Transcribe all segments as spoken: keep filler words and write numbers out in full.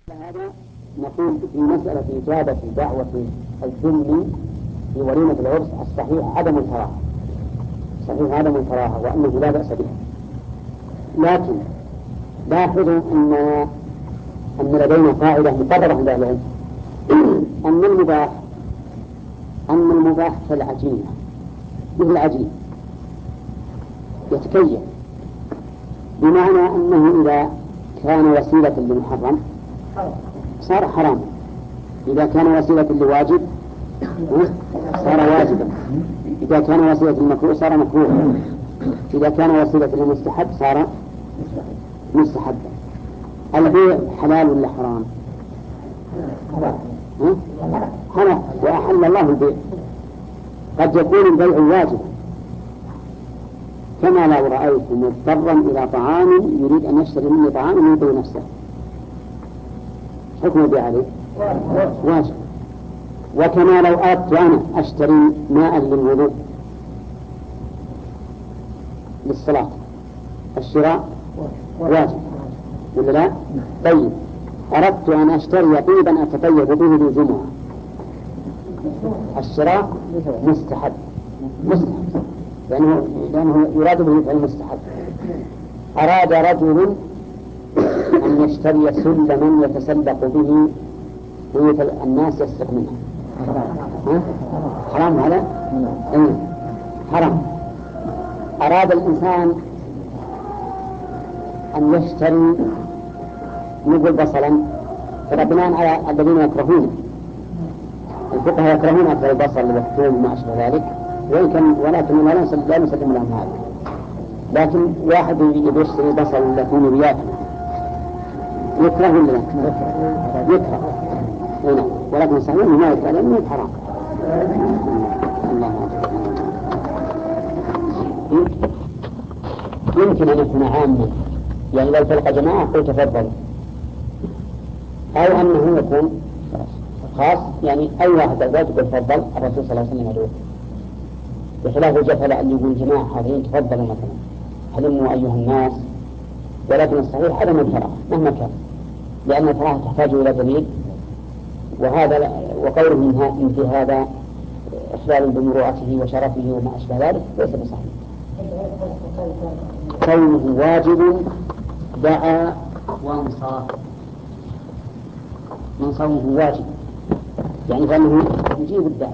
هذا نقول في مسألة إجابة دعوة الذم في وليمة العرس الصحيح عدم الكراهة، صحيح عدم الكراهة وأنه لا بأس به. لكن لاحظوا أن أن لدينا قاعدة مقررة عند أهل العلم أن المباح أن المباح كالعجينة، مثل العجين يتكيف، بمعنى أنه إذا كان وسيلة للمحرم صار حرام، إذا كان وسيلة لواجب صار واجبا، إذا كان وسيلة للمكروه صار مكروها، إذا كان وسيلة للمستحب صار مستحبا. البيع حلال ولا حرام؟ حرام، وأحل الله البيع. قد يكون البيع واجبا، كما لو رأيت مضطرا إلى طعام يريد أن يشتري مني طعام يبيع نفسه، حكم البيع عليه واجب. وكما لو أردت أنا أشتري ماء للوضوء للصلاة، الشراء واجب ولا لا؟ طيب، أردت أن أشتري طيبا أتطيب به للجمعة، الشراء مستحب مستحب لأنه, لأنه يراد به فعل مستحب. أراد رجل أن يشتري سلما يتسلق به الناس يسرق منها، حرام هذا؟ أي حرام. أراد الإنسان أن يشتري نقول بصلا، فبناء على الذين يكرهون، الفقهاء يكرهون أكل البصل والثوم وما أشبه ذلك، ويمكن ولكن لا نسلم لا نسلم لهم هذا. لكن واحد يبي يشتري بصل لكن بياكل يكره ولا لا؟ يكره هنا، ولكن صحيح ما يكره لأنه حرام. الله يمكن أن يكون عاما، يعني لو تلقى جماعة قل تفضل، أو أنه يكون خاص، يعني أي واحد أزواج يقول تفضل، الرسول صلى الله عليه وسلم يدعوه، بخلاف الجفل أن يقول جماعة حاضرين تفضلوا مثلا حلموا أيها الناس. ولكن الصحيح عدم الكراهة مهما كان، لأن الكراهة تحتاج إلى دليل، وهذا وقوله من في هذا إخلال بمروءته وشرفه وما أشبه ذلك ليس بصحيح. كونه واجب دعا وانصاف، من صومه واجب يعني فإنه يجيب الدعوة،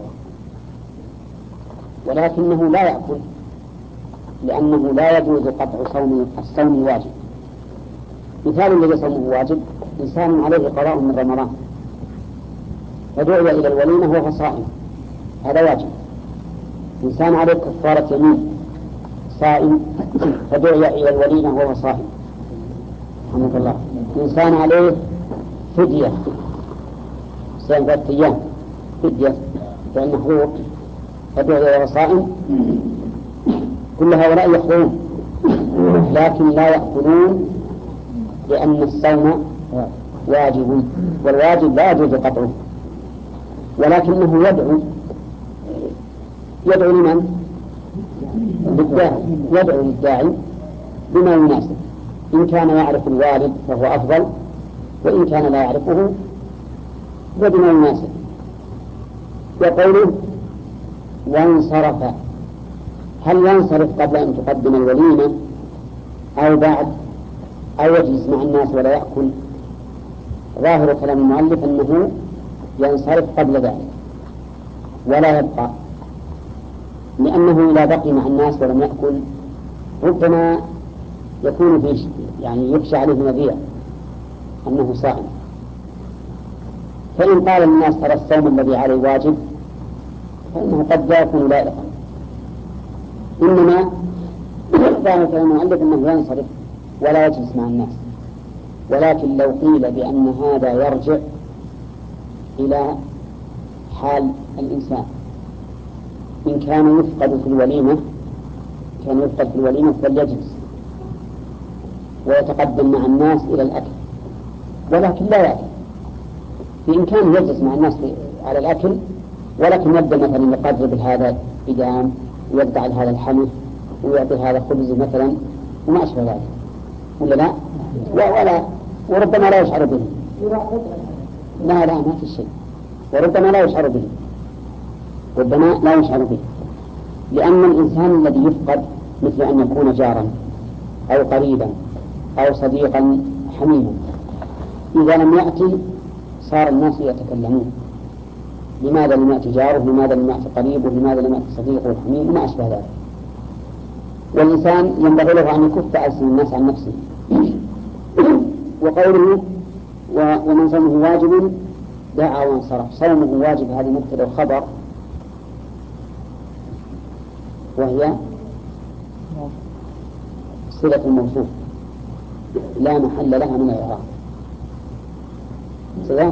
ولكنه لا يأكل، لأنه لا يجوز قطع صوم الصوم الواجب. مثال الذي صومه واجب إنسان عليه قضاء من رمضان فدعي إلى الوليمة وهو صائم، هذا واجب. إنسان عليه كفارة يمين صائم فدعي إلى الوليمة وهو صائم، رحمه الله. إنسان عليه فدية صيام ثلاثة أيام فدية فالمحظور فدعي إلى صائم، كل هؤلاء يخطئون لكن لا يأكلون، لأن الصوم واجب، والواجب لا يجوز قطعه. ولكنه يدعو يدعو لمن؟ للداعي، يدعو للداعي بما يناسب، إن كان يعرف الوالد فهو أفضل، وإن كان لا يعرفه فبما يناسب. يقول وانصرف، هل ينصرف قبل أن تقدم الوليمة أو بعد أو يجلس مع الناس ولا يأكل؟ ظاهر كلام المؤلف أنه ينصرف قبل ذلك ولا يبقى، لأنه إذا بقي مع الناس ولم يأكل ربما يكون فيه يعني يخشى عليه مذيع أنه صائم، فإن قال الناس ترى الصوم الذي عليه واجب فإنه قد لا يكون لائقا. إنما ظاهر كلام المؤلف أنه ينصرف ولا يجلس مع الناس. ولكن لو قيل بأن هذا يرجع إلى حال الإنسان، إن كان يفقد في الوليمة كان يفقد في الوليمة فليجلس ويتقدم مع الناس إلى الأكل، ولكن لا يأكل. بإمكانه يجلس مع الناس على الأكل، ولكن يبدأ مثلا يقرب هذا بدام ويقطع هذا الحمل ويعطي هذا خبز مثلا وما أشبه ذلك، ولا لا؟ ولا وربما لا يشعر به، لا لا ما في شيء، وربما لا يشعر به، ربما لا يشعر به، لأن الإنسان الذي يفقد مثل أن يكون جارا أو قريبا أو صديقا حميما، إذا لم يأتي صار الناس يتكلمون: لماذا لم يأتي جاره؟ لماذا لم يأتي قريبه؟ لماذا لم يأتي صديقه الحميم؟ وما أشبه ذلك. والإنسان ينبغي له أن يكف ألسن الناس عن نفسه. وقوله ومن صومه واجب دعا وانصرف، صومه واجب هذه مبتدأ وخبر، وهي صلة الموصوف لا محل لها من الإعراب. صلة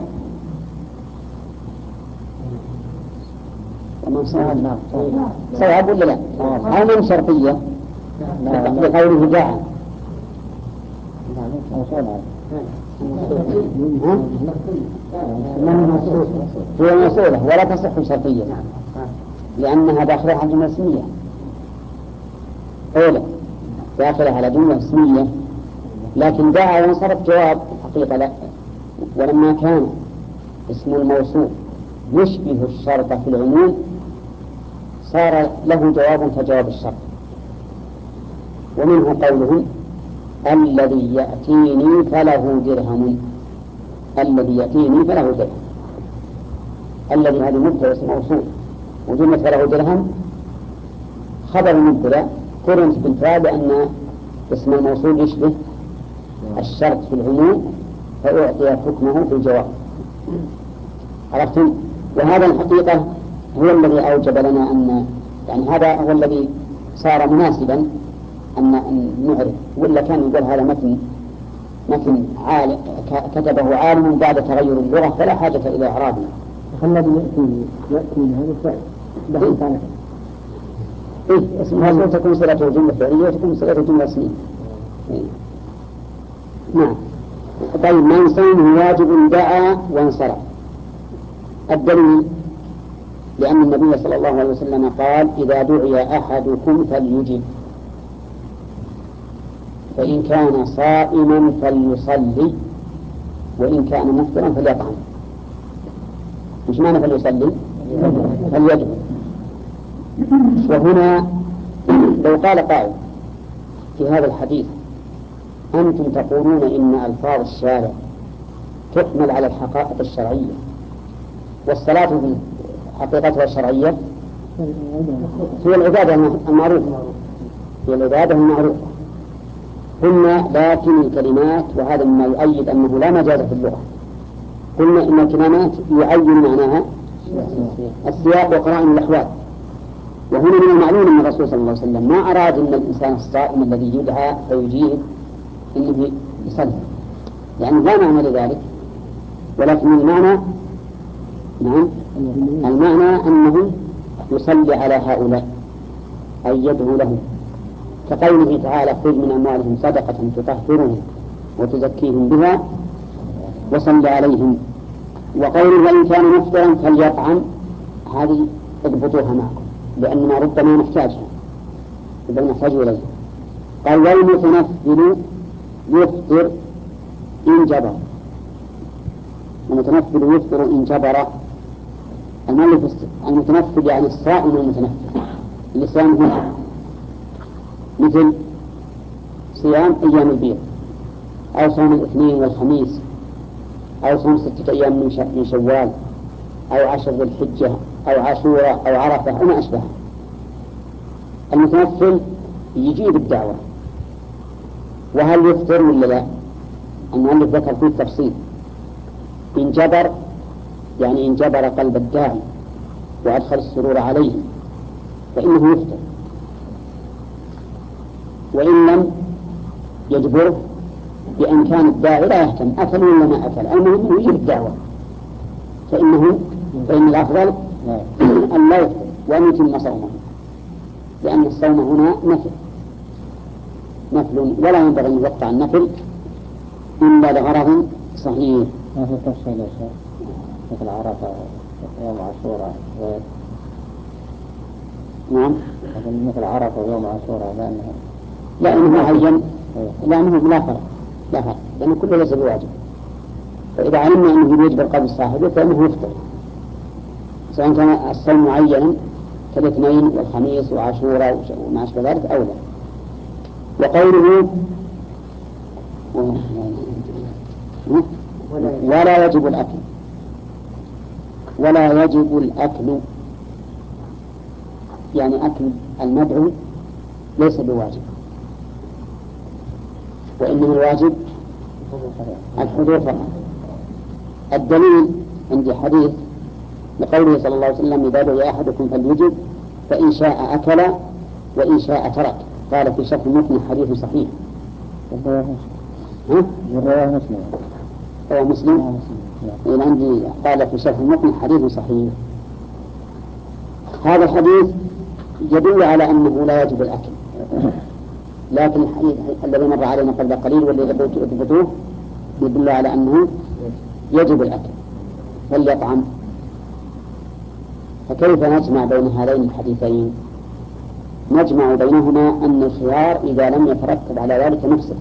ومن صوم صواب ولا لا؟ أو من شرطية بقوله دعا هي موصولة ولا تصح شرطية لأنها داخلة على جملة اسمية. أولا داخلة على جملة اسمية، لكن دعا وانصرف جواب حقيقة لا. ولما كان اسم الموصول يشبه الشرط في العموم صار له جواب كجواب الشرط. ومنه قولهم: الذي يأتيني فله درهم، الذي يأتيني فله درهم. الذي هذه مبتدأ اسم موصول، وجملة فله درهم خبر مبتدأ قرنت بالفاء لأن اسم الموصول يشبه الشرط في العموم فأعطي حكمه في الجواب. عرفتم؟ وهذا الحقيقة هو الذي أوجب لنا أن يعني هذا هو الذي صار مناسبا أن نعرف، ولا كان يقول هذا متن متن عالم كتبه عالم بعد تغير اللغة فلا حاجة إلى إعرابه. الذي يأتي يأتي هذا الفعل دخل ثاني. إيه اسمها تكون صلته جملة فعلية وتكون صلته جملة اسمية. إيه. نعم. طيب من صومه واجب دعا وانصرف. الدليل لأن النبي صلى الله عليه وسلم قال: إذا دعي أحدكم فليجب، فإن كان صائما فليصلي، وإن كان مفطرا فليطعم. مش معنى فليصلي؟ فليدعو. وهنا لو قال قائل في هذا الحديث: أنتم تقولون إن ألفاظ الشارع تحمل على الحقائق الشرعية، والصلاة في حقيقتها الشرعية هي العبادة المعروفة، هي العبادة المعروفة. قلنا لكن الكلمات، وهذا مما يؤيد أنه لا مجاز في اللغة، قلنا إن الكلمات يعين معناها السياق وقرائن الأحوال. وهنا من المعلوم أن الرسول صلى الله عليه وسلم ما أراد أن الإنسان الصائم الذي يدعى فيجيب إنه يصلي، يعني لا معنى لذلك، ولكن المعنى نعم المعنى أنه يصلي على هؤلاء أي يدعو لهم، كقوله تعالى: خذ من أموالهم صدقة تطهرهم وتزكيهم بها وصل عليهم. وقوله: وإن كان مفطرا فليطعم، هذه اضبطوها معكم لأننا ربما نحتاجها إذا نحتاج إليها. قال: والمتنفل يفطر إن جبر. المتنفل يفطر إن جبر. المتنفل يعني الصائم المتنفل، اللسان هنا مثل صيام أيام البيض، أو صوم الاثنين والخميس، أو صوم ستة أيام من شوال، أو عشر ذي الحجة، أو عاشوراء، أو عرفة، أو ما أشبه. المتنفل يجيب الدعوة. وهل يفطر ولا لا؟ المؤلف ذكر فيه التفصيل. إن جبر يعني إن جبر قلب الداعي وأدخل السرور عليه فإنه يفطر، وإن لم يجبره بأن كان الداعي لا يهتم أكل ولا ما أكل، المهم يجيب الدعوة، فإنه فإن الأفضل أن لا يفطر وأن يتم صومه، لأن الصوم هنا نفل نفل ولا ينبغي أن يقطع النفل إلا لغرض صحيح. ما في تفصيل يا شيخ مثل عرفة يوم عاشوراء غير؟ نعم مثل عرفة ويوم عاشوراء لأنه لا إنه معين، لأنه لا فرق لا فرق لأنه كله ليس بواجب. فإذا علمنا أنه يجب القبض صاحبه فإنه يفطر، سواء كان الصوم معينا كالاثنين والخميس وعاشوراء وما أشبه ذلك أو لا. وقوله ولا يجب الأكل، ولا يجب الأكل يعني أكل المدعو ليس بواجب، وإنما الواجب الحضور فقط. الدليل عندي حديث لقوله صلى الله عليه وسلم إذا دعي أحدكم فليجب فإن شاء أكل وإن شاء ترك. قال في شرح المتن حديث صحيح. ها؟ رواه مسلم. رواه مسلم. إذا عندي قال في شرح المتن حديث صحيح. هذا الحديث يدل على أنه لا يجب الأكل، لكن الحديث الذي مر علينا قبل قليل والذي ثبتوه يدل على أنه يجب الأكل فليطعم. فكيف نجمع بين هذين الحديثين؟ نجمع بينهما أن الخيار إذا لم يترتب على ذلك مفسدة،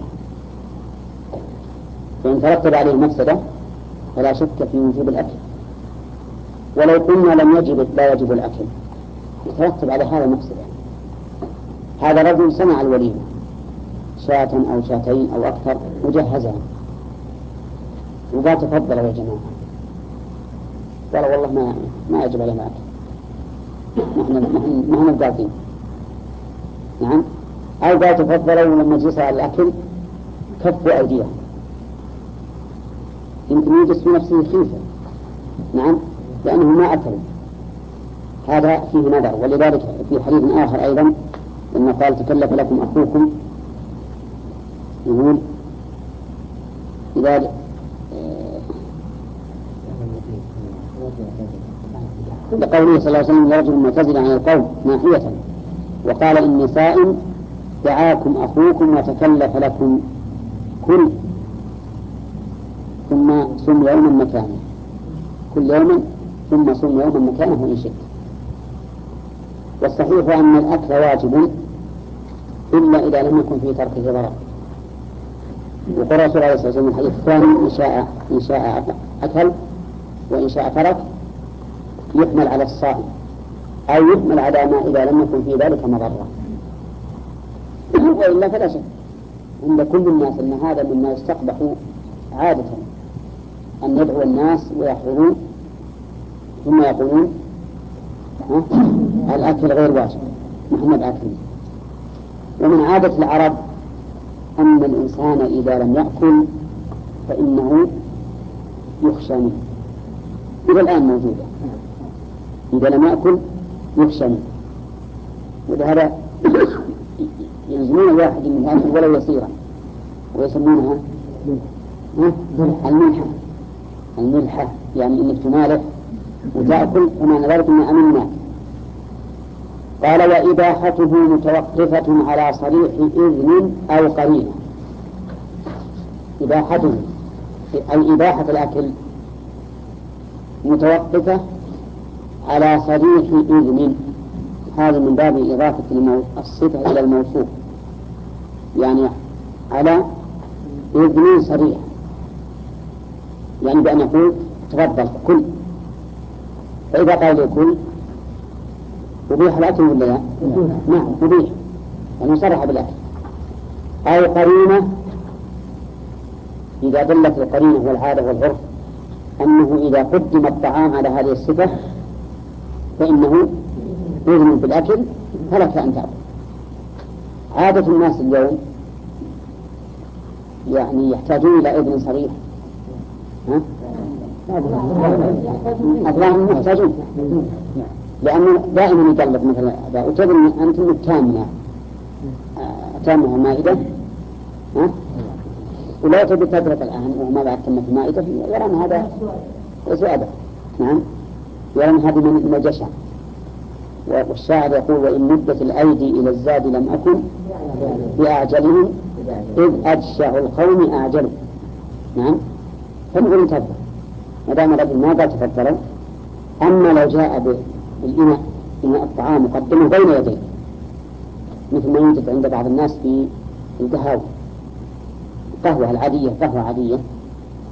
فإن ترتب عليه مفسدة فلا شك في وجوب الأكل. ولو قلنا لم يجب لا يجب الأكل يترتب على هذا مفسدة. هذا رجل صنع الوليمة شاة أو شاتين أو أكثر مجهزة وقال تفضلوا يا جماعة، قال والله ما ما يجب علينا أكل، نحن نحن القاطين. نعم. أو قال تفضلوا ولما جلسوا على الأكل كفوا أيديهم، يمكن يجلس في نفسه خيفة. نعم، لأنه ما أكل. هذا فيه نظر. ولذلك في حديث آخر أيضا لما قال تكلف لكم أخوكم يقول إذا لقوله صلى الله عليه وسلم لرجل معتزل عن القوم ناحية وقال إني صائم دعاكم أخوكم وتكلف لكم كل ثم صم يوما مكانه، كل يوم ثم صم يوما مكانه إن شئت. والصحيح أن الأكل واجب إلا إذا لم يكن في تركه ضرر. وقال رسول الله صلى الله عليه وسلم الحديث الثاني إن شاء إن شاء أكل وإن شاء ترك، يحمل على الصائم أو يحمل على ما إذا لم يكن في ذلك مضرة. وإلا فلا شك عند كل الناس أن هذا مما يستقبح عادة أن يدعو الناس ويحضرون ثم يقولون الأكل غير واجب نحن الأكل. ومن عادة العرب أن الإنسان إذا لم يأكل فإنه يخشى منه، إلى الآن موجودة، إذا لم يأكل يخشى منه. ولهذا ينزلون الواحد من الأكل ولو يسيرا ويسمونها الملحة. الملحة يعني إنك تمالح وتأكل ومعنى ذلك أن أمناك. قال وإباحته متوقفة على صريح إذن أو قرينة. إباحته أي إباحة الأكل متوقفة على صريح إذن، هذا من باب إضافة الصفة إلى الموصوف، يعني على إذن صريح، يعني بأن يقول تفضل كل. فإذا قال لي كل أبيح الأكل ولا لا؟ نعم أبيح، يعني صرح بالأكل. أو قرينة إذا دلت القرينة والعادة والعرف أنه إذا قدم الطعام على هذه الصفة فإنه يذن بالأكل فلك أن تأكل. عادة الناس اليوم يعني يحتاجون إلى إذن صريح، ها؟ أطلعهم محتاجون، لأنه دائما يطلب مثل هذا وتظن أنتم تامنة تامنة مائدة، ها؟ ولا تبي تدرك الآن وما بعد تمت المائدة يرى أن هذا سؤال. نعم، يرى أن هذه من الجشع. والشاعر يقول وإن مدت الأيدي إلى الزاد لم أكن بأعجلهم إذ أجشع القوم أعجلوا. نعم، فنقول انتظر ما دام الرجل ما قال تفضلوا. أما لو جاء بالإناء إناء الطعام مقدمه بين يديه مثل ما يوجد عند بعض الناس في القهوة القهوة العادية قهوة عادية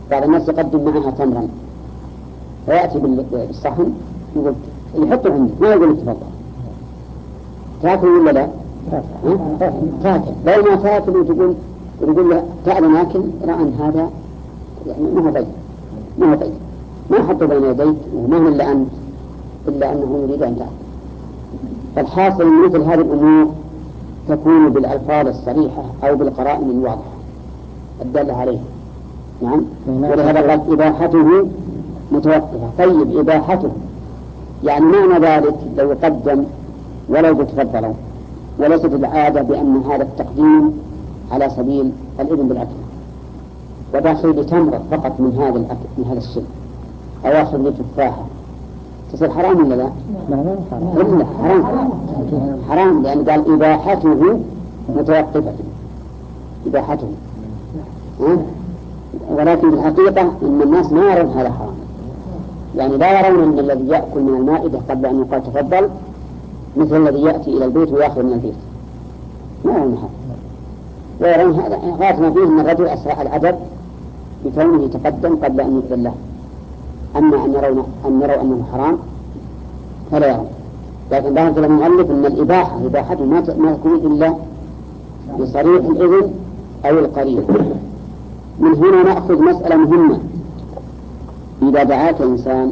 بعض الناس يقدم معها تمرا فيأتي بالصحن يقول يحطه عنده ما يقول تفضل تاكل ولا لا؟ تاكل لو ما تاكل وتقول يقول له تعال ناكل رأى أن هذا يعني ما هو بيت ما هو بيت ما حطه بين يديك وما هو إلا أنت إلا أنه يريد أن تأكل. فالحاصل من مثل هذه الأمور تكون بالألفاظ الصريحة أو بالقرائن الواضحة الدالة عليها. نعم. ولهذا قال إباحته متوقفة. طيب إباحته يعني معنى ذلك لو قدم ولو بتفضلوا وليست العادة بأن هذا التقديم على سبيل الإذن بالأكل وداخل بتمرة فقط من هذا الأكل من هذا الشيء أو آخر لتفاحة تصير حرام ولا لا؟ لا حرام حرام لأن قال إباحته متوقفة إباحته ها؟ ولكن في الحقيقة إن الناس ما يرون هذا حرام يعني لا يرون أن الذي يأكل من المائدة قبل أن يقال تفضل مثل الذي يأتي إلى البيت ويأخذ من البيت ما يرون هذا ويرون هذا غاية ما فيه أن الرجل أسرع العدد بكونه يتقدم قبل أن يقبل له. أما أن يرون أن يروا أنه حرام فلا يرون. لكن ذهب إلى المؤلف أن الإباحة إباحته ما تكون إلا بصريح الإذن أو القرين. من هنا نأخذ مسألة مهمة. إذا دعاك إنسان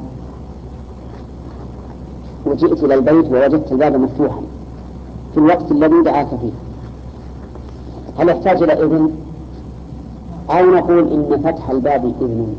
وجئت إلى البيت ووجدت الباب مفتوحا في الوقت الذي دعاك فيه هل يحتاج إلى إذن أو نقول إن فتح الباب إذن؟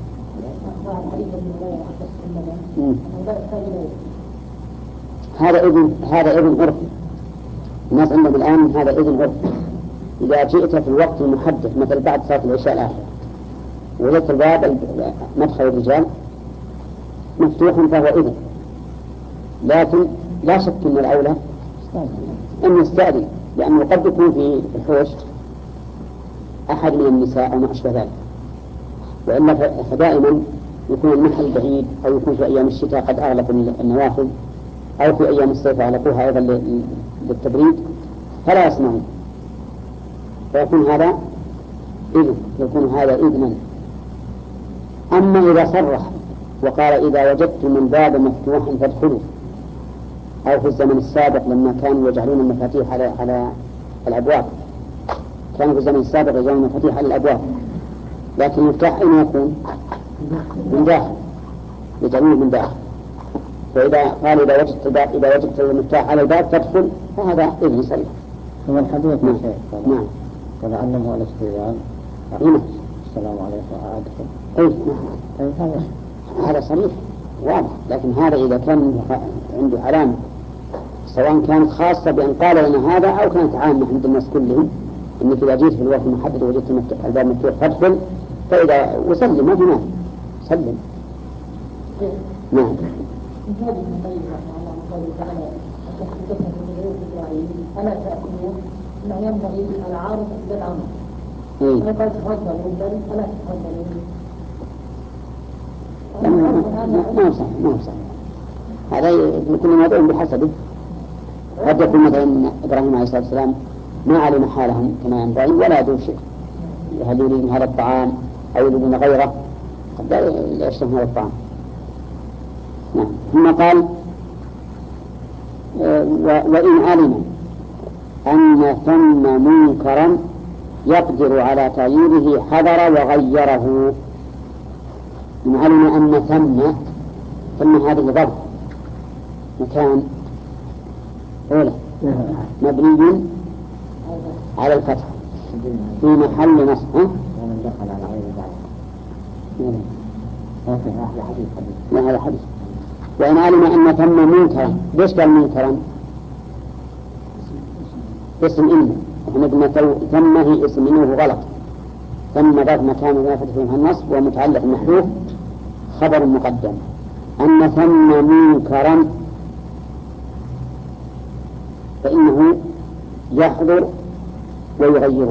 هذا إذن هذا إذن عرفي. الناس عندهم الآن هذا إذن عرفي. إذا جئت في الوقت المحدد مثل بعد صلاة العشاء الآخرة وجدت الباب مدخل الرجال مفتوحا فهو إذن. لكن لا شك أن الأولى أن يستأذن لأنه قد يكون في الحوش أحد من النساء أو ما أشبه ذلك وإلا فدائما يكون المحل بعيد أو يكون في أيام الشتاء قد أغلقوا النوافذ أو في أيام الصيف أغلقوها أيضا للتبريد فلا يسمعون فيكون هذا إذن يكون هذا إذنا. أما إذا صرح وقال إذا وجدتم الباب مفتوحا فادخلوا أو في الزمن السابق لما كانوا يجعلون المفاتيح على على الأبواب كانوا في الزمن السابق يجعلون المفاتيح على الأبواب لكن المفتاح أين يكون؟ من داخل يجعلونه من داخل. فإذا قال إذا وجدت الباب إذا وجدت المفتاح على الباب فادخل فهذا إذن صريح. هو الحديث نعم. نعم. وتعلموا على الاستئذان. نعم. السلام عليكم أدخل. أي نعم. هذا هذا صريح واضح. لكن هذا إذا كان عنده علامة سواء كانت خاصة بأن قال لنا هذا أو كانت عامة عند الناس كلهم إنك إذا جيت في الوقت المحدد وجدت الباب مفتوح فادخل فإذا وسلم ما في مانع سلم. نعم. هذه المقيدة على قوله تعالى التحديثات في الغيوب الإسرائيلية ألا تأكلون ما ينبغي العارض بالعمر. أنا قد تفضلوا بل ألا تفضلوا. ما صح ما صح. هذا يكون موضوع بحسبه. قد يكون مثلا إبراهيم عليه الصلاة والسلام ما علم حالهم كما ينبغي ولا يدري شيء. هل يريد هذا الطعام أو يريدون غيره قد لا يشتهون هذا الطعام. نعم. ثم قال وإن علم أن ثم منكرا يقدر على تغييره حذر وغيره. إن علم أن ثم ثم هذه ضرب مكان أولى مبني على الفتح في محل نصب. ومن دخل على غير ذلك لا هذا حديث. وإن علم أن ثم منكرا ليش قال منكرا؟ اسم إن احنا قلنا ثم هي اسم إنه غلط. ثم ذات مكان ما فتح فيه النصب ومتعلق محذوف خبر مقدم. أن ثم منكرا فإنه يحضر ويغيره.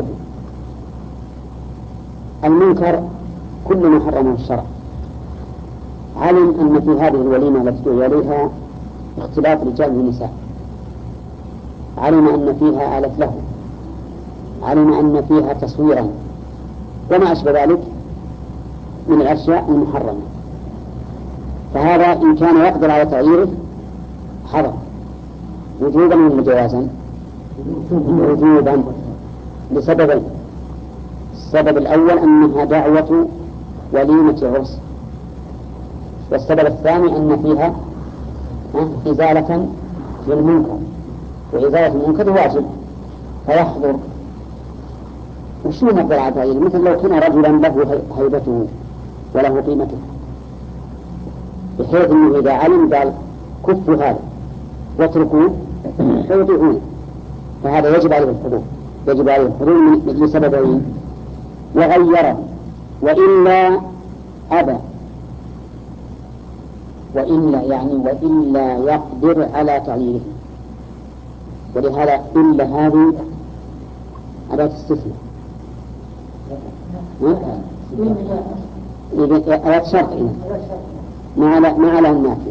المنكر كل ما حرمه الشرع. علم أن في هذه الوليمة التي تدعو إليها اختلاط رجال ونساء. علم أن فيها آلة له. علم أن فيها تصويرا وما أشبه ذلك من الأشياء المحرمة، فهذا إن كان يقدر على تغييره حرم وجوبا ولا جوازا؟ وجوبا لسببين. السبب الأول أنها دعوة وليمة عرس، والسبب الثاني أن فيها إزالة للمنكر، وإزالة المنكر واجب فيحضر. وشو نقدر على تغييره؟ مثل لو كان رجلا له هيبته وله قيمته، بحيث أنه إذا علم قال كفوا هذا واتركوه فيطيعونه، فهذا يجب عليه الحضور، يجب عليه الحضور من سببين. وغيره وإلا أبى، وإلا يعني وإلا يقدر على تغييره، ولهذا إلا هذه أداة استثناء، أداة شرط ما على ما على النافية،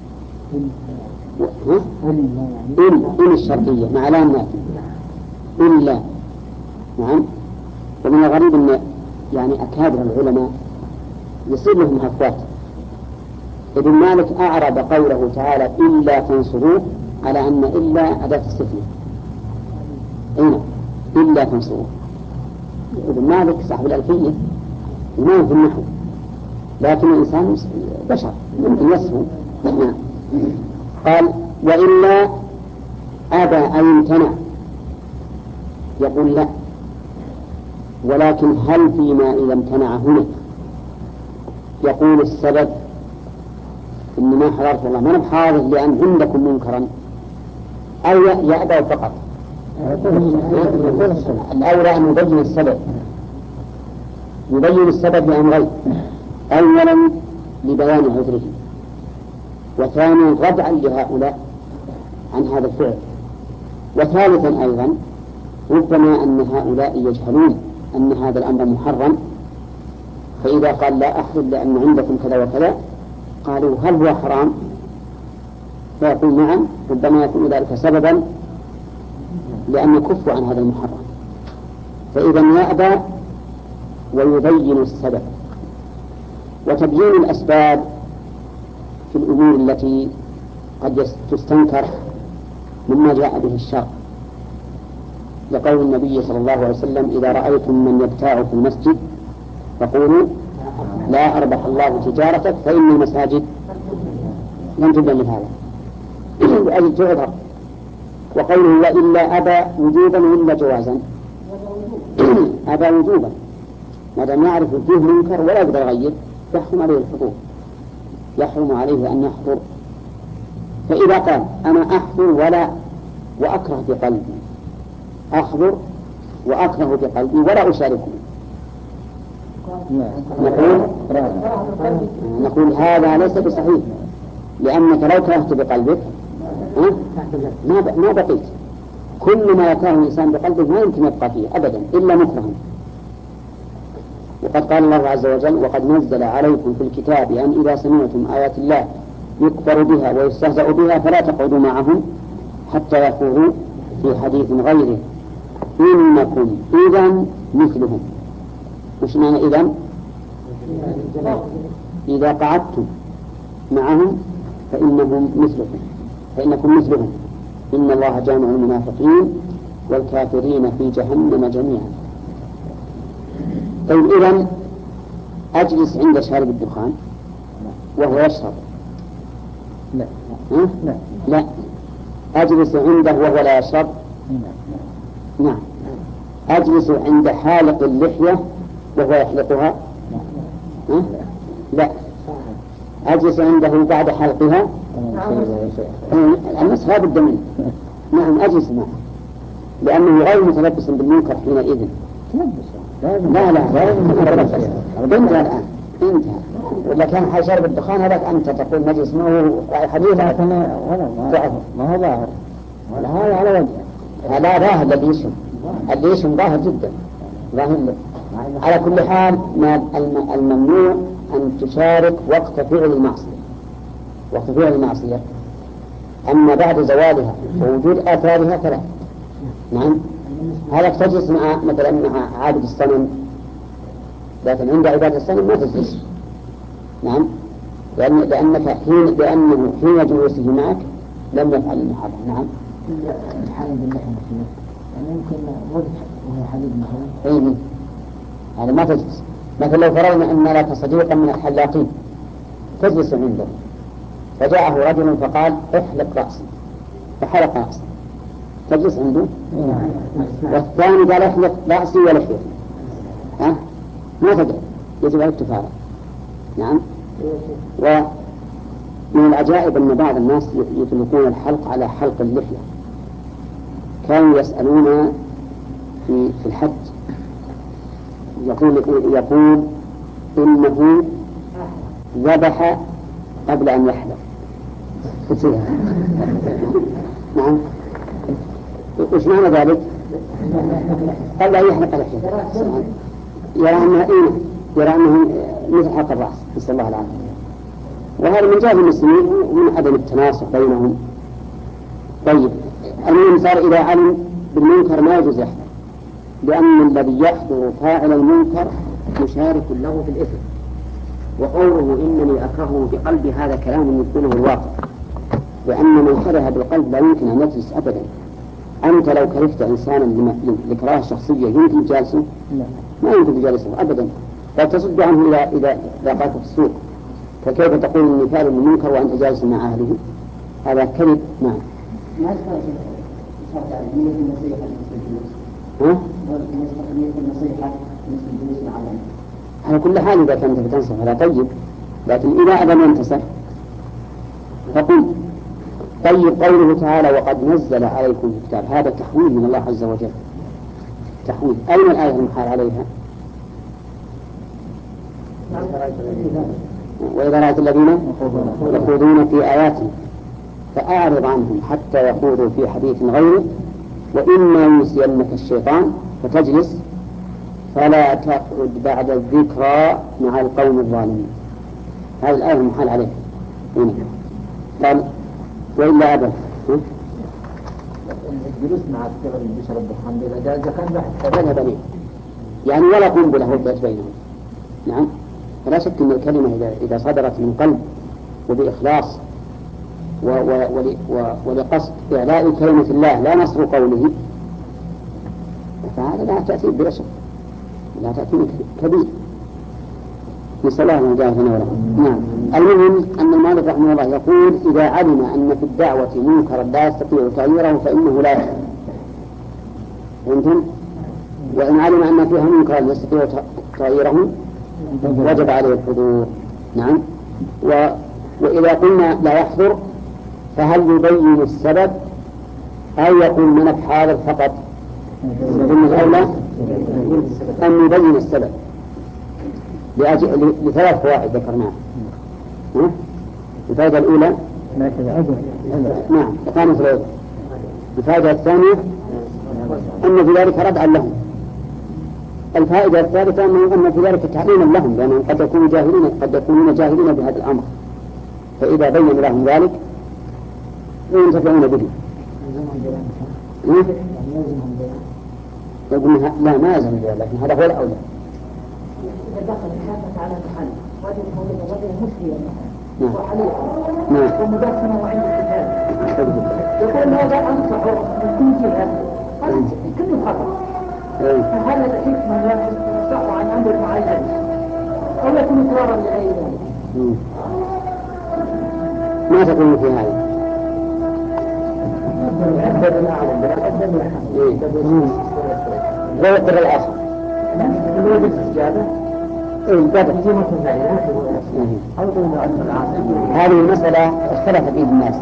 إن إن الشرطية ما على النافية إلا. نعم. ومن الغريب أن يعني أكابر العلماء يصير لهم هفوات. ابن مالك أعرب قوله تعالى إلا تنصروه على أن إلا أداة استثناء. أين إلا تنصروه؟ ابن مالك صاحب الألفية إمام في النحو، لكن الإنسان بشر ممكن يسهو. قال وإلا أبى أن يمتنع، يقول لا، ولكن هل فيما إذا امتنع هنا يقول السبب إن ما حضرت والله ما نبحاضر لأن عندكم منكرا، أو يأبى فقط؟ الأولى أن يبين السبب، يبين السبب لأمرين: أولا لبيان عذره، وثانيا ردعا لهؤلاء عن هذا الفعل، وثالثا أيضا ربما أن هؤلاء يجهلون أن هذا الأمر محرم، فإذا قال لا أحل لأن عندكم كذا وكذا قالوا هل هو حرام؟ فيقول نعم، ربما يكون ذلك سببا لأن يكفوا عن هذا المحرم. فإذا يأبى ويبين السبب. وتبيين الأسباب في الأمور التي قد تستنكر مما جاء به الشرع، لقول النبي صلى الله عليه وسلم إذا رأيتم من يبتاع في المسجد فقولوا لا أربح الله تجارتك فإن المساجد لم تبنى لهذا لأجل تعذر. وقوله وإلا أبى وجوبا وإلا جوازا، أبى وجوبا ما دام يعرف فيه منكر ولا يقدر يغير يحرم عليه الحضور، يحرم عليه أن يحضر. فإذا قال أنا أحضر ولا وأكره بقلبي، أحضر وأكره بقلبي ولا أشاركه، نقول نقول هذا ليس بصحيح، لأنك لو كرهت بقلبك ما ما بقيت. كل ما يكره الإنسان بقلبه ما يمكن يبقى فيه أبدا إلا مكرها. وقد قال الله عز وجل وقد نزل عليكم في الكتاب أن إذا سمعتم آيات الله يكفر بها ويستهزأ بها فلا تقعدوا معهم حتى يخوضوا في حديث غيره إنكم إذا مثلهم. وش معنى إذا؟ إذا قعدتم معهم فإنهم مثلكم فإنكم مثلهم إن الله جامع المنافقين والكافرين في جهنم جميعا. طيب إذن أجلس عند شارب الدخان وهو يشرب؟ لا. ها؟ لا لا أجلس عنده وهو لا يشرب؟ نعم. أجلس عند حالق اللحية وهو يحلقها؟ ها؟ لا. أجلس عنده بعد حلقها؟ الناس لا بد منه. نعم أجلس معه لأنه غير متلبس بالمنكر حينئذ. لا لا لا انتهى الآن انتهى. ولا كان حيشرب الدخان هذاك أنت تقول مجلس معه حديث ما هو ظاهر ولا هذا على وجهه. لا ظاهر الذي يشم اللي يشم ظاهر جدا ظاهر. على كل حال ما الممنوع أن تشارك وقت فعل المعصية وقت فعل المعصية. أما بعد زوالها ووجود آثارها فلا. نعم. هذا تجلس مع مثلا مع عابد الصنم لكن عند عبادة الصنم ما تجلس. نعم، لأن لأنك حين لأنه حين جلوسه معك لم يفعل المحرم. نعم. الحالة باللحم يعني يمكن وجه وهي حديد مثلا. إيه هذا ما تجلس. مثلا لو فرضنا أن لك صديقا من الحلاقين تجلس عنده، فجاءه رجل فقال احلق رأسي، فحلق رأسي، تجلس عنده. والثاني قال احلق رأسي ولحيتي، ها ما تقدر، يجب عليك تفارق. نعم. ومن العجائب أن بعض الناس يطلقون الحلق على حلق اللحية. كانوا يسألون في في الحج، يقول يقول إنه ذبح قبل أن يحلق. نعم. وش معنى ذلك؟ قبل أن يحلق لحيته يرى أنها إيه؟ يرى أنه مثل حلق الرأس، نسأل الله العافية. وهذا من جهل المسلمين ومن عدم التناسق بينهم. طيب المهم صار إذا علم بالمنكر ما يجوز يحضر، لأن الذي يحضر فاعل المنكر مشارك له في الإثم. وقوله إنني أكرهه بقلبي هذا كلام يكونه الواقع، لأن من كره بالقلب لا يمكن أن يجلس أبدا. أنت لو كرهت إنسانا لكراهة شخصية يمكن تجالسه؟ ما يمكن تجالسه أبدا، لا تصد عنه إذا إذا لاقاك في السوق. فكيف تقول إني فاعل المنكر وأنت جالس مع أهله؟ هذا كذب. نعم. ها؟ على كل حال إذا كنت بتنصف هذا طيب، لكن إذا أبى ينتصر فقل. طيب قوله تعالى وقد نزل عليكم الكتاب، هذا تحويل من الله عز وجل، تحويل. أين الآية المحال عليها؟ وإذا رأيت الذين يخوضون في آياتنا فأعرض عنهم حتى يخوضوا في حديث غيره وإما ينسينك الشيطان فتجلس فلا تقعد بعد الذكرى مع القوم الظالمين. هذه الآية المحال عليها. قال وإلا أبدا الجلوس مع الصغر اللي بيشرب الدخان إذا كان بحث فذهب لي يعني ولا قنبلة ودت بينهم. نعم. فلا شك أن الكلمة إذا إذا صدرت من قلب وبإخلاص و و و ولقصد إعلاء كلمة الله لا نصر قوله فهذا لا تأثير بلا شك، لا تأثير كبير. نسأل الله أن يجعل لنا ولكم. نعم. المهم أن المؤلف رحمه الله يقول إذا علم أن في الدعوة منكرا لا يستطيع تغييره فإنه لا يحضر. فهمتم؟ وإن علم أن فيها منكرا لا يستطيع تغييره وجب عليه الحضور. نعم. و... وإذا قلنا لا يحضر فهل يبين السبب أو يقول من حاضر فقط؟ إن الأولى أن يبين السبب لأجل... لثلاث فوائد ذكرناها. الفائدة الأولى نعم إقامة العذر. الفائدة الثانية أن في ذلك ردعا لهم. الفائدة الثالثة أن في ذلك تعليما لهم، لأنهم قد يكونوا جاهلين قد يكونون جاهلين بهذا الأمر، فإذا بين لهم ذلك ينتفعون به. يقول لا ما يلزم بها، لكن هذا هو الأولى. إذا دخل الحافة على محل رجل مولد رجل مسلم نعم. وحليف نعم. ومدخنه وعنده كتاب يقول هذا أنصحه من كل جهة هذا كله خطأ. فهل هذا حكمة يصح عن أمر معين أو يكون إقرارا لغير ذلك؟ ما تقول في هذا؟ لا يقدر الآخر هذه المسألة اختلف فيه الناس،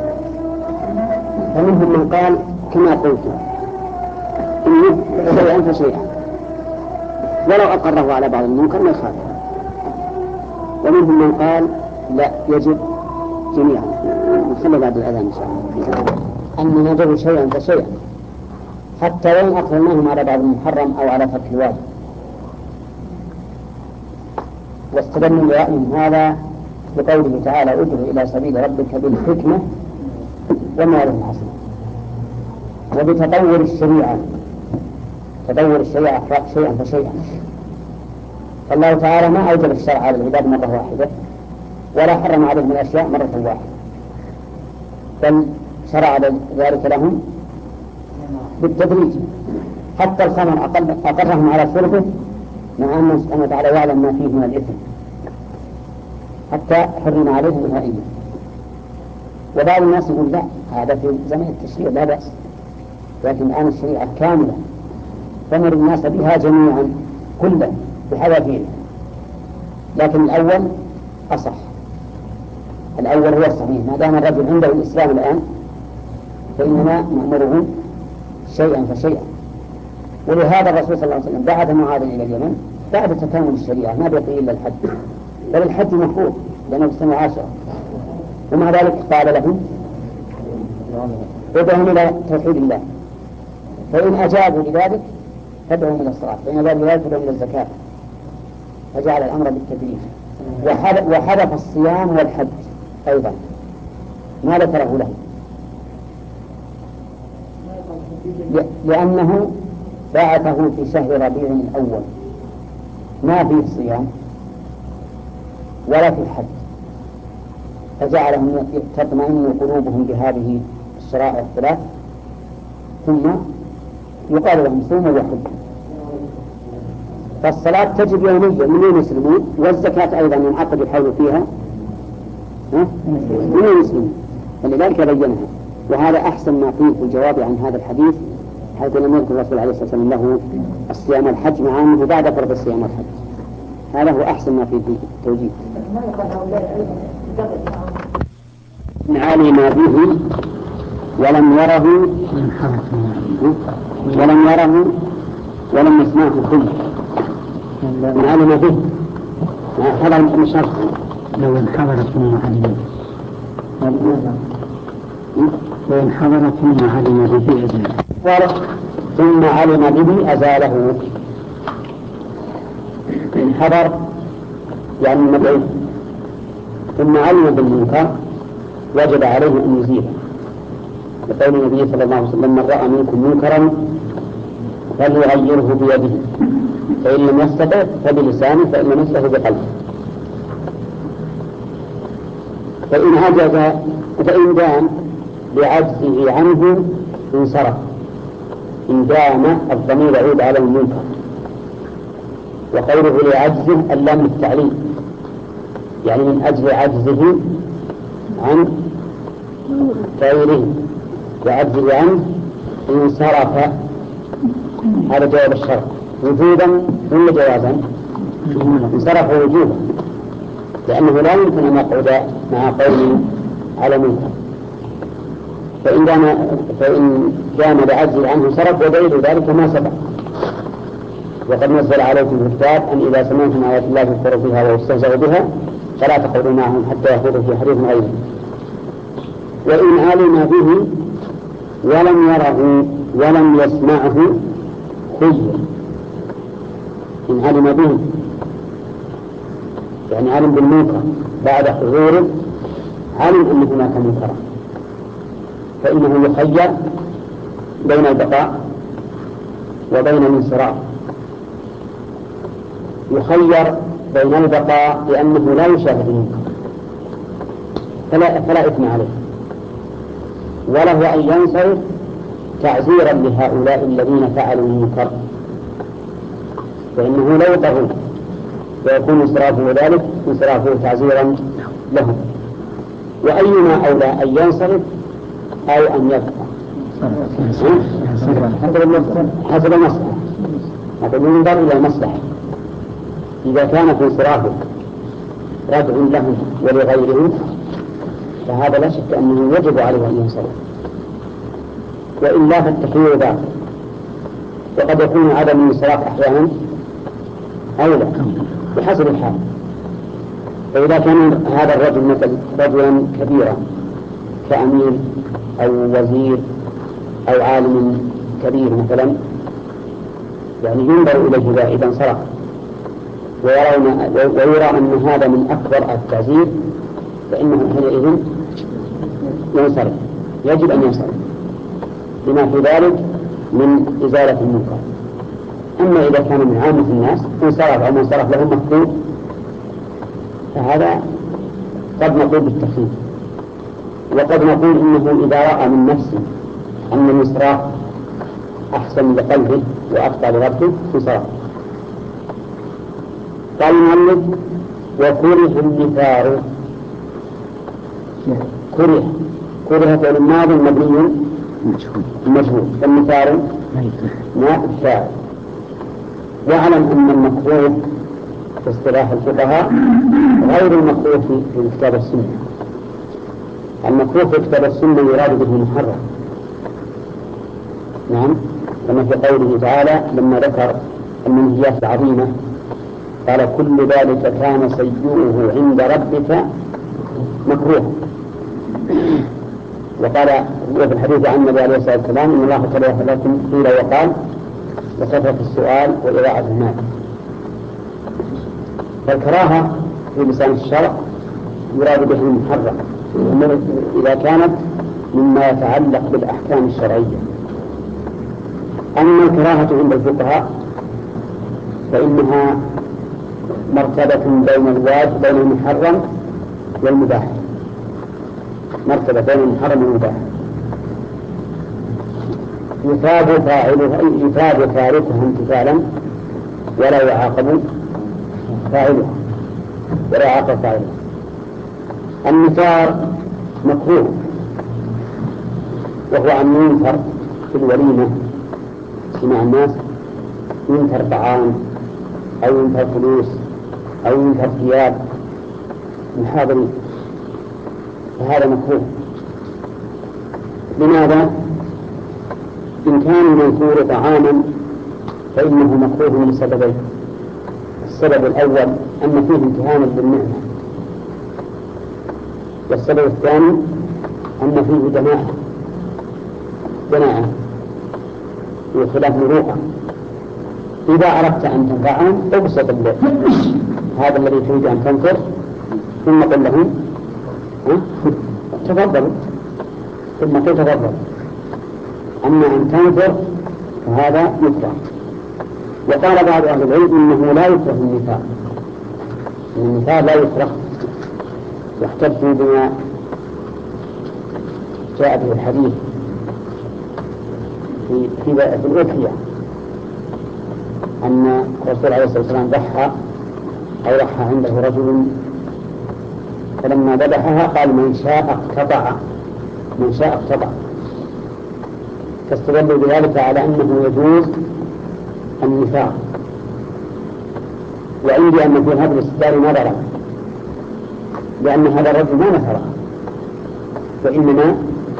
فمنهم من قال كما قلت إن شيئا فشيئا ولو أقره على بعض المنكر ما يخالف، ومنهم من قال لا يجب جميعا. نخلي بعد الأذان إن شاء الله أن يجب شيئا فشيئا حتى وإن أقرناهم على بعض المحرم أو على ترك الواجب. واستدلوا لرأيهم هذا بقوله تعالى ادع إلى سبيل ربك بالحكمة والموعظة الحسنة، وبتطور الشريعة، تطور الشريعة شيئا فشيئا. فالله تعالى ما أوجب الشرع على العباد مرة واحدة ولا حرم عليهم الأشياء مرة واحدة، بل شرع ذلك لهم بالتدريج. حتى الخمر أقل أقرهم على شربه مع أنه سبحانه وتعالى يعلم ما فيه من الإثم، حتى حرم عليهم نهائيا. وبعض الناس يقول لا، هذا في زمن التشريع لا بأس، لكن الآن الشريعة كاملة تمر الناس بها جميعا كله بحذافيره. لكن الأول أصح، الأول هو الصحيح. ما دام الرجل عنده الإسلام الآن فإننا نأمره شيئا فشيئا. ولهذا الرسول صلى الله عليه وسلم بعث معاذ إلى اليمن بعد تكامل الشريعة، ما بقي إلا الحج، بل الحج مفروض لأنه في السنة عشرة، ومع ذلك قال لهم ادعهم إلى توحيد الله، فإن أجابوا لذلك فادعهم إلى الصلاة، فإن أجابوا لذلك فادعهم إلى الزكاة، فجعل الأمر بالتدريج. وحذف الصيام والحج أيضا ما ذكره له، لأنه بعثه في شهر ربيع الأول ما فيه صيام ولا في الحج، فجعلهم تطمئن قلوبهم بهذه الشرائع الثلاث، ثم يقال لهم صوموا وحجوا. فالصلاة تجب يوميا من المسلمين، والزكاة أيضا ينعقد الحول فيها من المسلمين، فلذلك بينها. وهذا أحسن ما فيه في الجواب عن هذا الحديث، حيث لم يذكر الرسول عليه الصلاة والسلام له الصيام والحج مع أنه بعد فرض الصيام والحج. هذا هو أحسن ما فيه في التوجيه. من علم به ولم يره ولم يره ولم يسمعه كله. من علم به هذا مش شرط، لو انحضر ثم علم لو انحضر ثم علم به أزاله ثم علم به أزاله. انحضر يعني مدعو، ثم علم بالمنكر وجب عليه أن يزيله، لقول النبي صلى الله عليه وسلم من رأى منكم منكرا فليغيره بيده، فإن لم يستطع فبلسانه، فإن لم يستطع بقلبه. فإن عجز فإن دام بعجزه عنه انصرف. إن دام الضمير يعود على المنكر، وقوله لعجزه اللام للتعليم، يعني من أجل عجزه عن فعله وعجزه عنه انصرف. هذا جواب الشرط وجوبا ولا جوازا؟ انصرف وجوبا، لأنه لا يمكن أن يقعد مع قوله على منكر. فإن دام فإن دام بعجزه عنه انصرف، ودليل ذلك ما سبق. وقد نزل عليكم في الكتاب أن إذا سمعتم آيات الله يكفر فيها ويستهزأ بها فلا تقعدوا معهم حتى يخوضوا في حديث غيره. وإن علم به ولم يره ولم يسمعه خير. إن علم به يعني علم بالمنكر بعد حضوره، علم أن هناك منكرا، فإنه يخير بين البقاء وبين الانصراف. يخير بين البقاء لأنه لا يشاهد المنكر فلا, فلا إثم عليه، وله أن ينصرف تعزيرا لهؤلاء الذين فعلوا المنكر، فإنه لو طغوا ويكون انصرافه ذلك انصرافه تعزيرا لهم. وأيما أولى أن ينصرف أو أن يبقى حسب المصلحة، هذا ينظر إلى المصلحة. إذا كان في انصرافه ردع لهم ولغيرهم فهذا لا شك أنه يجب عليه أن ينصرف، وإلا فالتخيير باطل. وقد يكون عدم الانصراف أحيانا أولى بحسب الحال. فإذا كان هذا الرجل مثل رجلا كبيرا كأمير أو وزير أو عالم كبير مثلا، يعني ينظر إليه إذا انصرف ويرون ويرى أن هذا من أكبر التعزير، فإنه حينئذ ينصرف، يجب أن ينصرف لما في ذلك من إزالة المنكر. أما إذا كان من عامة الناس انصرف أو من صرف لهم مكروه فهذا قد نقول بالتخفيف، وقد نقول إنه إذا رأى من نفسه أن الإسراف أحسن لقلبه وأخطأ لربه انصرف. قال المؤلف وكره النثار. كره كره فعل ماض مبني مجهول والنثار نائب فاعل. واعلم أن المكروه في اصطلاح الفقهاء غير المكروه في الكتاب والسنة. المكروه في الكتاب والسنة يراد به محرم، نعم، كما في قوله تعالى لما ذكر المنهيات العظيمة قال كل ذلك كان سيئه عند ربك مكروه. وقال في الحديث عن النبي عليه الصلاة والسلام إن الله كره لكم قيل وقال وكثرة السؤال وإضاعة المال. فالكراهة في لسان الشرع يراد به المحرم إذا كانت مما يتعلق بالأحكام الشرعية. أما الكراهة عند الفقهاء فإنها مرتبة بين الواجب بين المحرم والمباح، مرتبة بين المحرم والمباح. يثاب فاعلها يثاب تاركها امتثالا ولا يعاقب فاعلها ولا يعاقب فاعلها. النثار مكروه وهو أن ينثر في الوليمة مع الناس، ينثر طعام أو ينثر فلوس أو ينثر ثياب محاضرين، فهذا مكروه. لماذا؟ إن كان المنثور طعاما فإنه مكروه لسببين. السبب الأول أن فيه امتهانا بالنعمة، والسبب الثاني أن فيه دناءة دناءة وخلاف مروءة. إذا أردت أن تنفعهم ابسط هذا الذي تريد أن تنكر ثم قل لهم تفضلوا ثم قل تفضلوا. أما أن تنكر فهذا يكره. وقال بعض أهل العلم إنه لا يكره النثار، النثار لا يكره، واحتجوا بما جاء به الحديث في في الأضحية أن الرسول عليه الصلاة والسلام ضحى أو ضحى عنده رجل فلما ذبحها قال من شاء اقتطع من شاء اقتطع، فاستدلوا بذلك على أنه يجوز النثار. وعندي أن في هذا الاستدلال نظرا، لأن هذا الرجل ما نثر وإنما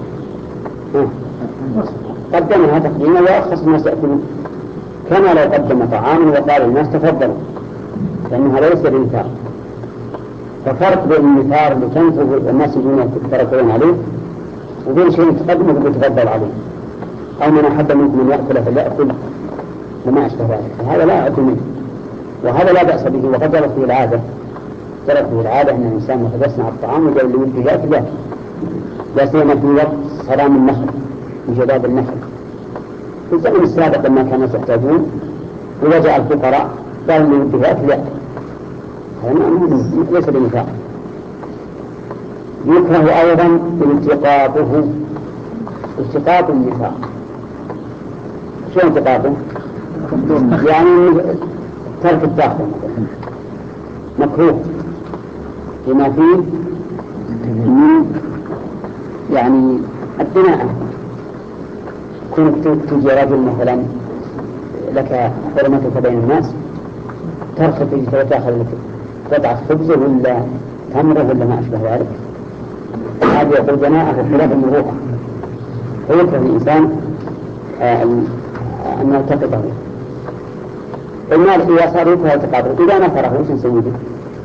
قدمها تقديما وأخص الناس يأكلون، كما لو قدم طعاما وقال الناس تفضلوا، لأنها ليس بنثار. ففرق بين النثار اللي تنفذ الناس يجون يتركون عليه وبين شيء تقدمه ويتفضل عليه، أو من أحب منكم أن يأكل فليأكل وما أشبه ذلك، هذا لا يأكل منه، وهذا لا بأس به. وقد جرت به العادة جرت به العادة أن الإنسان يتبسم على الطعام وجاء اللي يده يأكل يأكل، لا سيما في وقت صرام النخل وجداد النخل. في الزمن السابق لما كانوا يحتاجون إذا جاء الفقراء قالوا اللي يده يأكل يأكل، هذا ليس بنفاق. يكره أيضا التقاطه، التقاط النفاق. شو التقاطه؟ يعني ترك الداخل مكروه لما فيه من يعني الدناءة. كنت تجي رجل مثلا لك حرمتك بين الناس ترخص وتأخذ لك قطعة خبز ولا تمره ولا ما أشبه ذلك، هذا يقول دناءة وخلاف المروءة، ويكره الإنسان أن يلتقطه. المال إذا صار يكره التقاطه إذا نفره وش نسوي به؟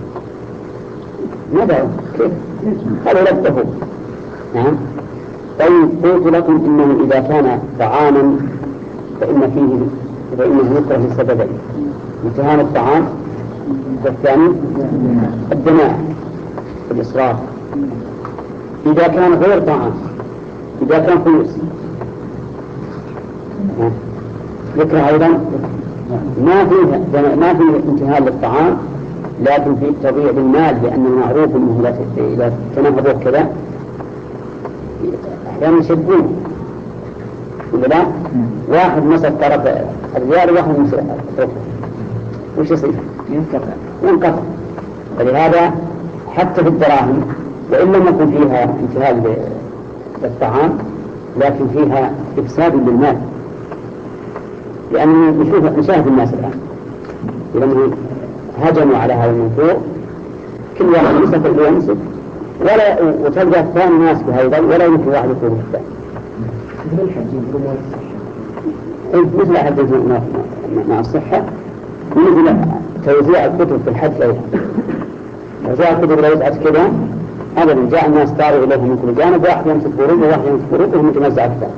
ماذا كيف؟ قالوا لبته. نعم. طيب قلت لكم إنه إذا كان طعاما فإن فيه فإنه يكره لسببين: امتهان الطعام، والثاني الدناء الإسراف. إذا كان غير طعام، إذا كان فلوس يكره أيضا ما فيه ما فيه انتهاء للطعام، لكن في تضييع المال، لأن المعروف أنه إذا تنهبوا كذا أحيانا يسبون ولا لا؟ واحد مسك طرف الريال وواحد مسك طرفه، وش يصير؟ ينقطع ينقطع. فلهذا حتى في الدراهم وإن لم يكن فيها انتهاء للطعام لكن فيها إفساد للمال، لأن نشوف نشاهد الناس الآن لأنهم هجموا على هذا الموضوع، كل واحد يمسك اللي يمسك ولا وتلقى الثاني ناس بهذا ولا يمكن واحد يكون الثاني. مثل أحد مع الصحة، مثل توزيع الكتب في الحج أيضا. توزيع الكتب لو يسعد كذا أبدا، جاء الناس طاروا إليهم من كل جانب، واحد يمسك بروده وواحد يمسك بروده وهم يتمزع الثاني.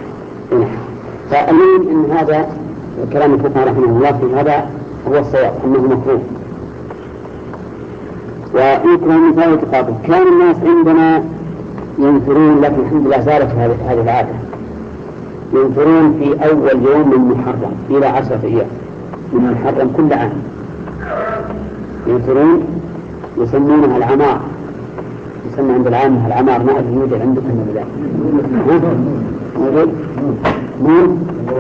فأمين إن هذا كلام الفقهاء رحمه الله في هذا هو الصواب، أنه مكروه. ويكون مثال تقابل، كان الناس عندنا ينفرون، لكن الحمد لله زالت هذه العادة، ينفرون في أول يوم من محرم إلى عشرة أيام من محرم كل عام، ينفرون يسمونها العمار، يسمى عند العامة العمار. ما أدري يوجد عندكم ولا لا؟ موجود؟ مين؟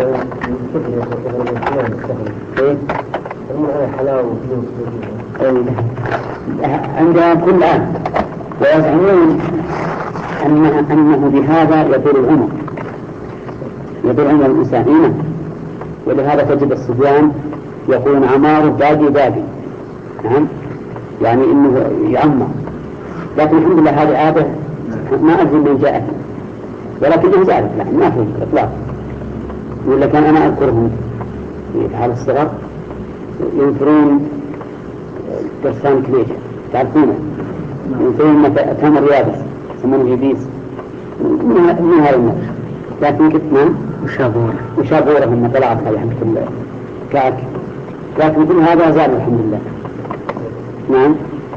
إيه؟ عندها كل عام، ويزعمون أنه, أنه بهذا يطول العمر، يطول عمر الإنسان. إيه؟ ولهذا تجد الصبيان يقولون عمار باقي باقي، نعم، يعني إنه يعمر. لكن الحمد لله هذه عادة ما أدري من جاءت، ولكنها زالت، لا ما في إطلاق. ولا كان أنا أذكرهم في حال الصغر ينفرون قرصان كليجة، تعرفونه، ينفرون تمر يابس يسمونه يبيس من هذا النوع، لكن كتنا وشابورة وشابورة هم طلعت هذه حمد الكعك، لكن كل هذا زال الحمد لله. نعم.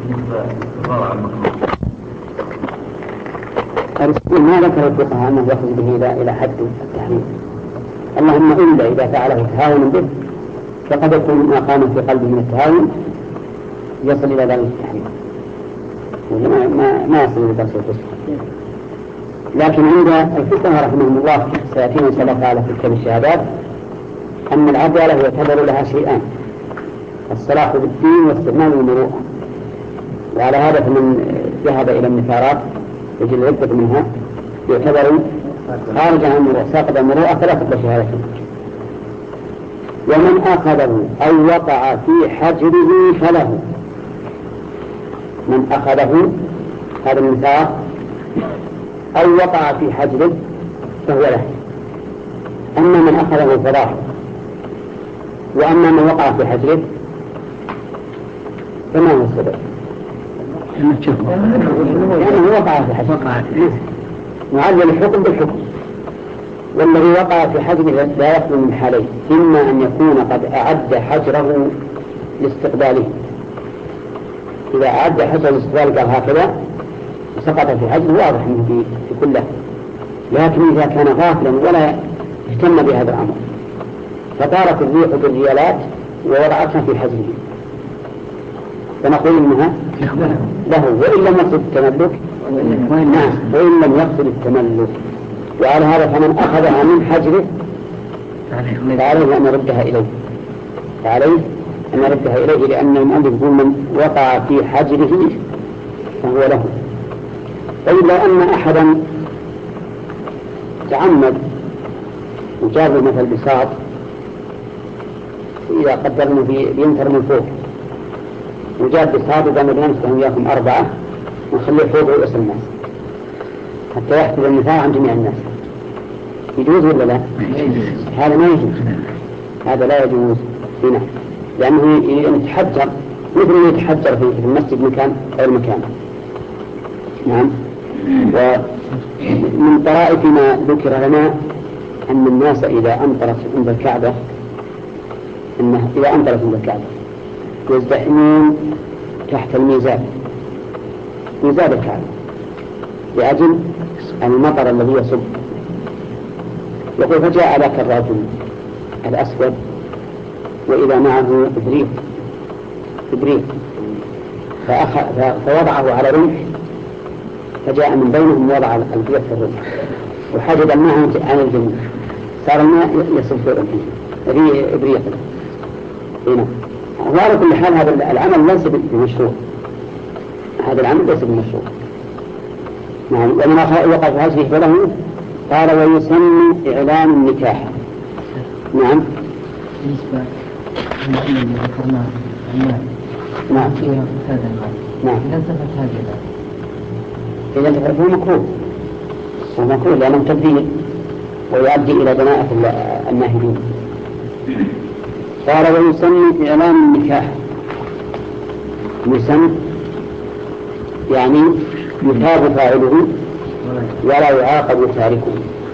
الرسول ما ذكر الفقهاء أنه يأخذ به إلى إلى حد التحريم، اللهم إلا إذا فعله تهاون به، فقد يكون ما قام في قلبه من التهاون يصل إلى ذلك التحريم، ما ما ما يصل إلى درس الفقه. لكن عند الفقهاء رحمهم الله سيأتينا إن شاء الله تعالى في كتاب الشهادات أن العدالة يعتبر لها شيئان: الصلاح بالدين واستعمال المروءة. وعلى هذا فمن ذهب إلى النفارات يجد العدة منها يعتبر خارج عن المروءة، ساقط المروءة فلا تقبل شهادته. ومن أخذه أو وقع في حجره فله. من أخذه هذا النفار أو وقع في حجره فهو له، أما من أخذه فراح. وأما من وقع في حجره فما هو السبب؟ يعني وقع في حجره معلل الحكم بالحكم، والذي وقع في حجره لا يخلو من حالين: إما أن يكون قد أعد حجره لاستقباله، إذا أعد حجره لاستقباله قال هكذا سقط في حجره واضح منه في كله، لكن إذا كان غافلا ولا اهتم بهذا الأمر فطارت الريح بالريالات ووضعتها في حجره فنقول إنها له، وإن لم يقصد التملك. نعم، وإن لم يقصد التملك. وعلى هذا فمن أخذها من حجره فعليه أن يردها إليه، فعليه أن يردها إليه، لأن المؤلف يقول من وقع في حجره فهو له. طيب لو أن أحدا تعمد وجاب مثل بساط، إذا قدرنا بينتر من فوق وجاب بساط وقام بنمسكهم إياكم أربعة ونخليه فوق رؤوس الناس حتى يحفظ النفاع عن جميع الناس، يجوز ولا لا؟ هذا ما يجوز، هذا لا يجوز هنا، لأنه يتحجر مثل ما يتحجر في المسجد مكان غير مكان. نعم. ومن طرائف ما ذكر لنا أن الناس إذا أمطرت عند الكعبة إنه إذا أمطرت عند الكعبة يزدحمون تحت الميزاب، ميزاب الكعبة، لأجل المطر الذي يصب. يقول فجاء ذاك الرجل الأسود وإذا معه إبريق إبريق فوضعه على رمح، فجاء من بينهم وضع الإبريق في الرمح وحجب الماء عن الجميع، صار الماء يصب في رمحه إبريق. هنا وعلى كل حال هذا العمل ليس بمشروع، هذا العمل ليس بمشروع. نعم. ومن وقع في هذه فله قال ويسمى إعلان النكاح. نعم. بالنسبة للمعنى اللي ذكرناه المال نعم في هذا المال نعم إذا انتفت هذه إذا انتفت هو مكروه، هو مكروه لأنه تبديل ويؤدي إلى دناءة الناهدين. قال ويسمى إعلان النكاح، يسمى يعني يثاب فاعله ولا يعاقب تاركه.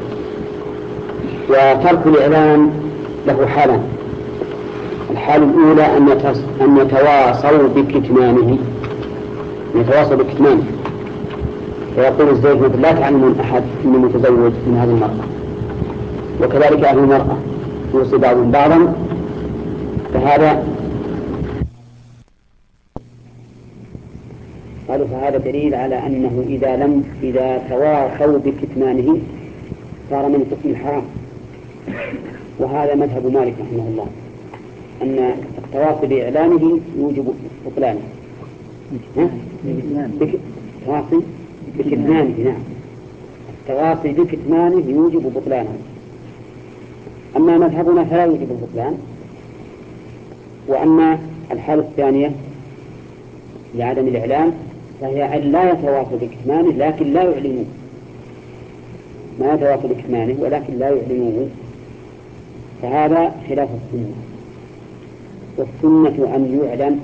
وترك الإعلان له حالان: الحالة الأولى أن يتواصوا بكتمانه، يتواصوا بكتمانه، فيقول الزوج مثل لا تعلمون أحد إني متزوج من هذه المرأة، وكذلك أهل المرأة يوصي بعضهم بعضا، فهذا قالوا فهذا دليل على أنه إذا لم إذا تواصوا بكتمانه صار من قسم الحرام. وهذا مذهب مالك رحمه الله، أن التواصي بإعلانه يوجب بطلانه. التواصي بكتمانه، نعم، التواصي بكتمانه يوجب بطلانه. أما مذهبنا فلا يوجب البطلان. وأما الحالة الثانية لعدم الإعلان فهي أن لا يتواصل بكتمانه لكن لا يعلنوه، ما يتواصل بكتمانه ولكن لا يعلنوه، فهذا خلاف السنة. والسنة أن يعلن.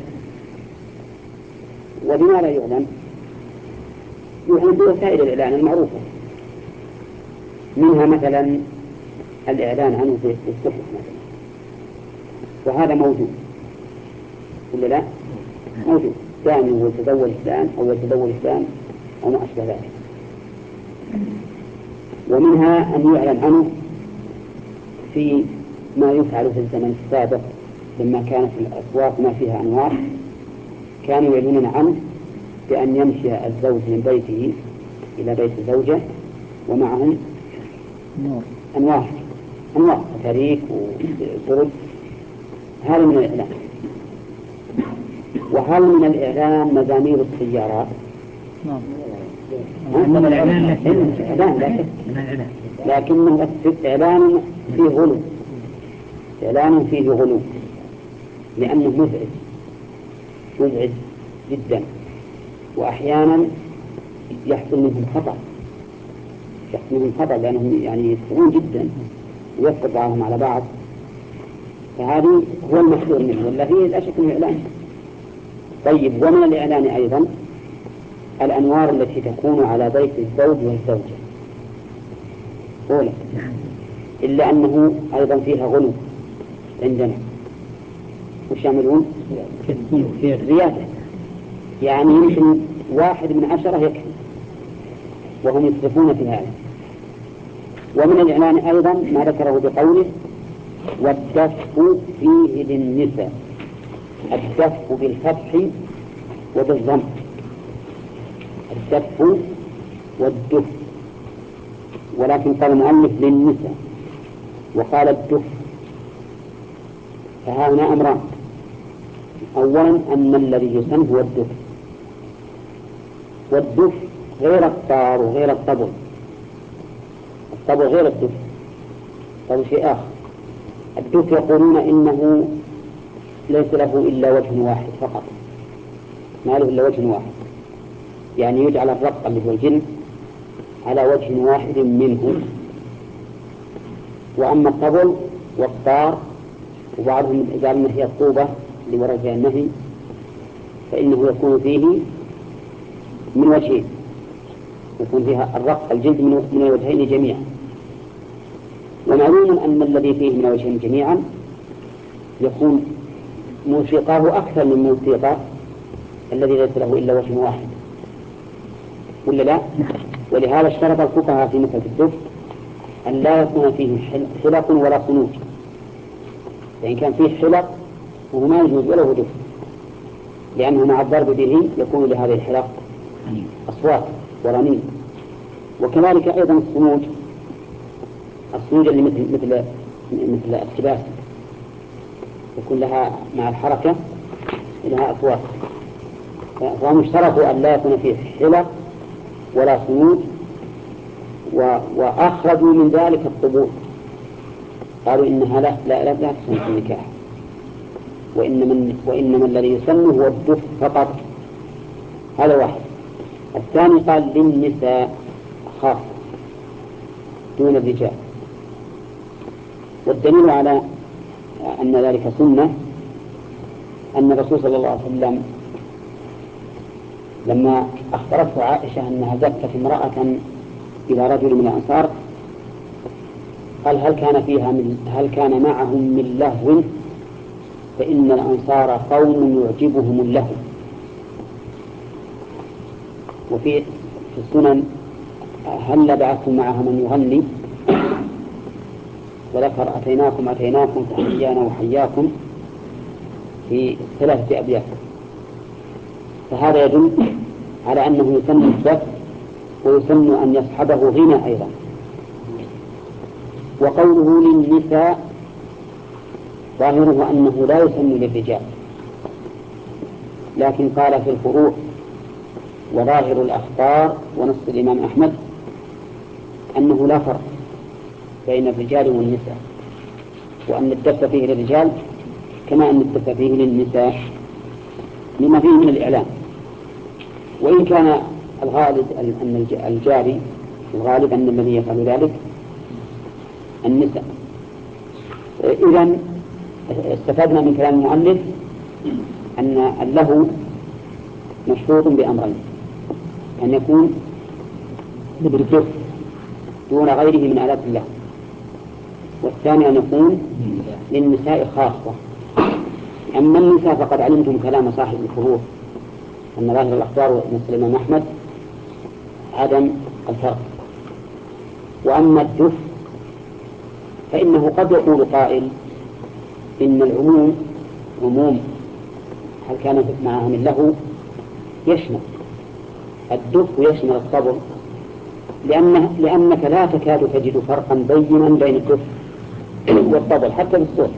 وبما لا يعلن؟ يعلن بوسائل الإعلان المعروفة، منها مثلا الإعلان عنه في الصحف مثلا، وهذا موجود ولا لا؟ موجود، ثاني يتزوج فلان أو يتزوج فلان أو ما أشبه ذلك. ومنها أن يعلن عنه في ما يفعل في الزمن السابق لما كانت الأسواق ما فيها أنوار، كانوا يعلنون عنه بأن يمشي الزوج من بيته إلى بيت الزوجة ومعهم أنوار أنوار تاريخ وبرج. هذا من الإعلان. وهل من الإعلان مزامير السيارات؟ من الإعلان لكنه إعلان فيه غلو، إعلان فيه غلو لأنه مزعج مزعج جدا، وأحيانا يحصل منهم خطأ يحصل منهم خطأ لأنهم يعني يسرعون جدا ويسقط بعضهم على بعض، فهذه هو المحذور منه، ولا هي لا شك من الإعلان. طيب، ومن الإعلان أيضا الأنوار التي تكون على بيت الزوج والزوجة أولا، إلا أنه أيضا فيها غلو عندنا، وش يعملون؟ زيادة، يعني يمكن واحد من عشرة يكفي، وهم يسرفون في هذا. ومن الإعلان أيضا ما ذكره بقوله والدف فيه للنساء، الدف بالفتح وبالضم، الدف والدف، ولكن قال المؤلف للنساء وقال الدف. فها هنا أمران: أولا أن الذي يسمى هو الدف، والدف غير الطار وغير الطبل، الطبل غير الدف، هذا شيء آخر. الدف يقولون إنه ليس له إلا وجه واحد فقط، ما له إلا وجه واحد، يعني يجعل الرق اللي هو الجن على وجه واحد منه. وأما الطبل والطار وبعضهم يجعل أنها هي الطوبة لورجع النهي، فإنه يكون فيه من وجهين، يكون فيها الرق الجلد من الوجهين جميعا. ومعلوم أن الذي فيه من الوجهين جميعا يكون موسيقاه أكثر من موسيقى الذي ليس له إلا وجه واحد، ولا لا؟ ولهذا اشترط الفقهاء في مثل الدف أن لا يكون فيه حلق ولا صنوج، فإن كان فيه حلق وهو ما يجوز ولا وجود، لأنه مع الضرب به يكون لهذه الحلق أصوات ورنين. وكذلك أيضا الصموج، الصموج اللي مثل مثل مثل التباس يكون لها مع الحركة لها أصوات، فهم اشترطوا أن لا يكون فيه حلق ولا صموج، وأخرجوا من ذلك الطبول، قالوا إنها لا لا لا, لا تسمى في النكاح، وإنما, وإنما الذي يسمى هو الدف فقط. هذا واحد. الثاني قال للنساء خاصة دون الرجال، والدليل على أن ذلك سنة أن الرسول صلى الله عليه وسلم لما أخبرته عائشة أنها زفت امرأة إلى رجل من الأنصار قال هل كان فيها من هل كان معهم من لهو، فإن الأنصار قوم يعجبهم اللهو. وفي في السنن هل بعثتم معها من يغني، وذكر أتيناكم أتيناكم تحيانا وحياكم في ثلاثة أبيات. فهذا يدل على أنه يسن الزف ويسن أن يصحبه غنى أيضا. وقوله للنساء ظاهره أنه لا يسن للرجال، لكن قال في الفروع وظاهر الأخبار ونص الإمام أحمد أنه لا فرق بين الرجال والنساء، وأن الدف فيه للرجال كما أن الدف فيه للنساء لما فيه من الإعلام. وإن كان الغالب أن الجاري الغالب أن الذي يفعل ذلك النساء. إذن استفدنا من كلام المؤلف أن اللهو مشروط بأمرين: أن يكون بالدف دون غيره من آلات اللهو، والثاني أن يكون للنساء خاصة. أما النساء فقد علمتم كلام صاحب الفروع أن ظاهر الأخبار ونص الإمام أحمد عدم الفرق. وأما الدف فإنه قد يقول قائل إن العموم عموم هل كان معها من له يشمل الدف ويشمل الطبل، لأنه لأنك لا تكاد تجد فرقا بينا بين الدف والطبل حتى بالصوت،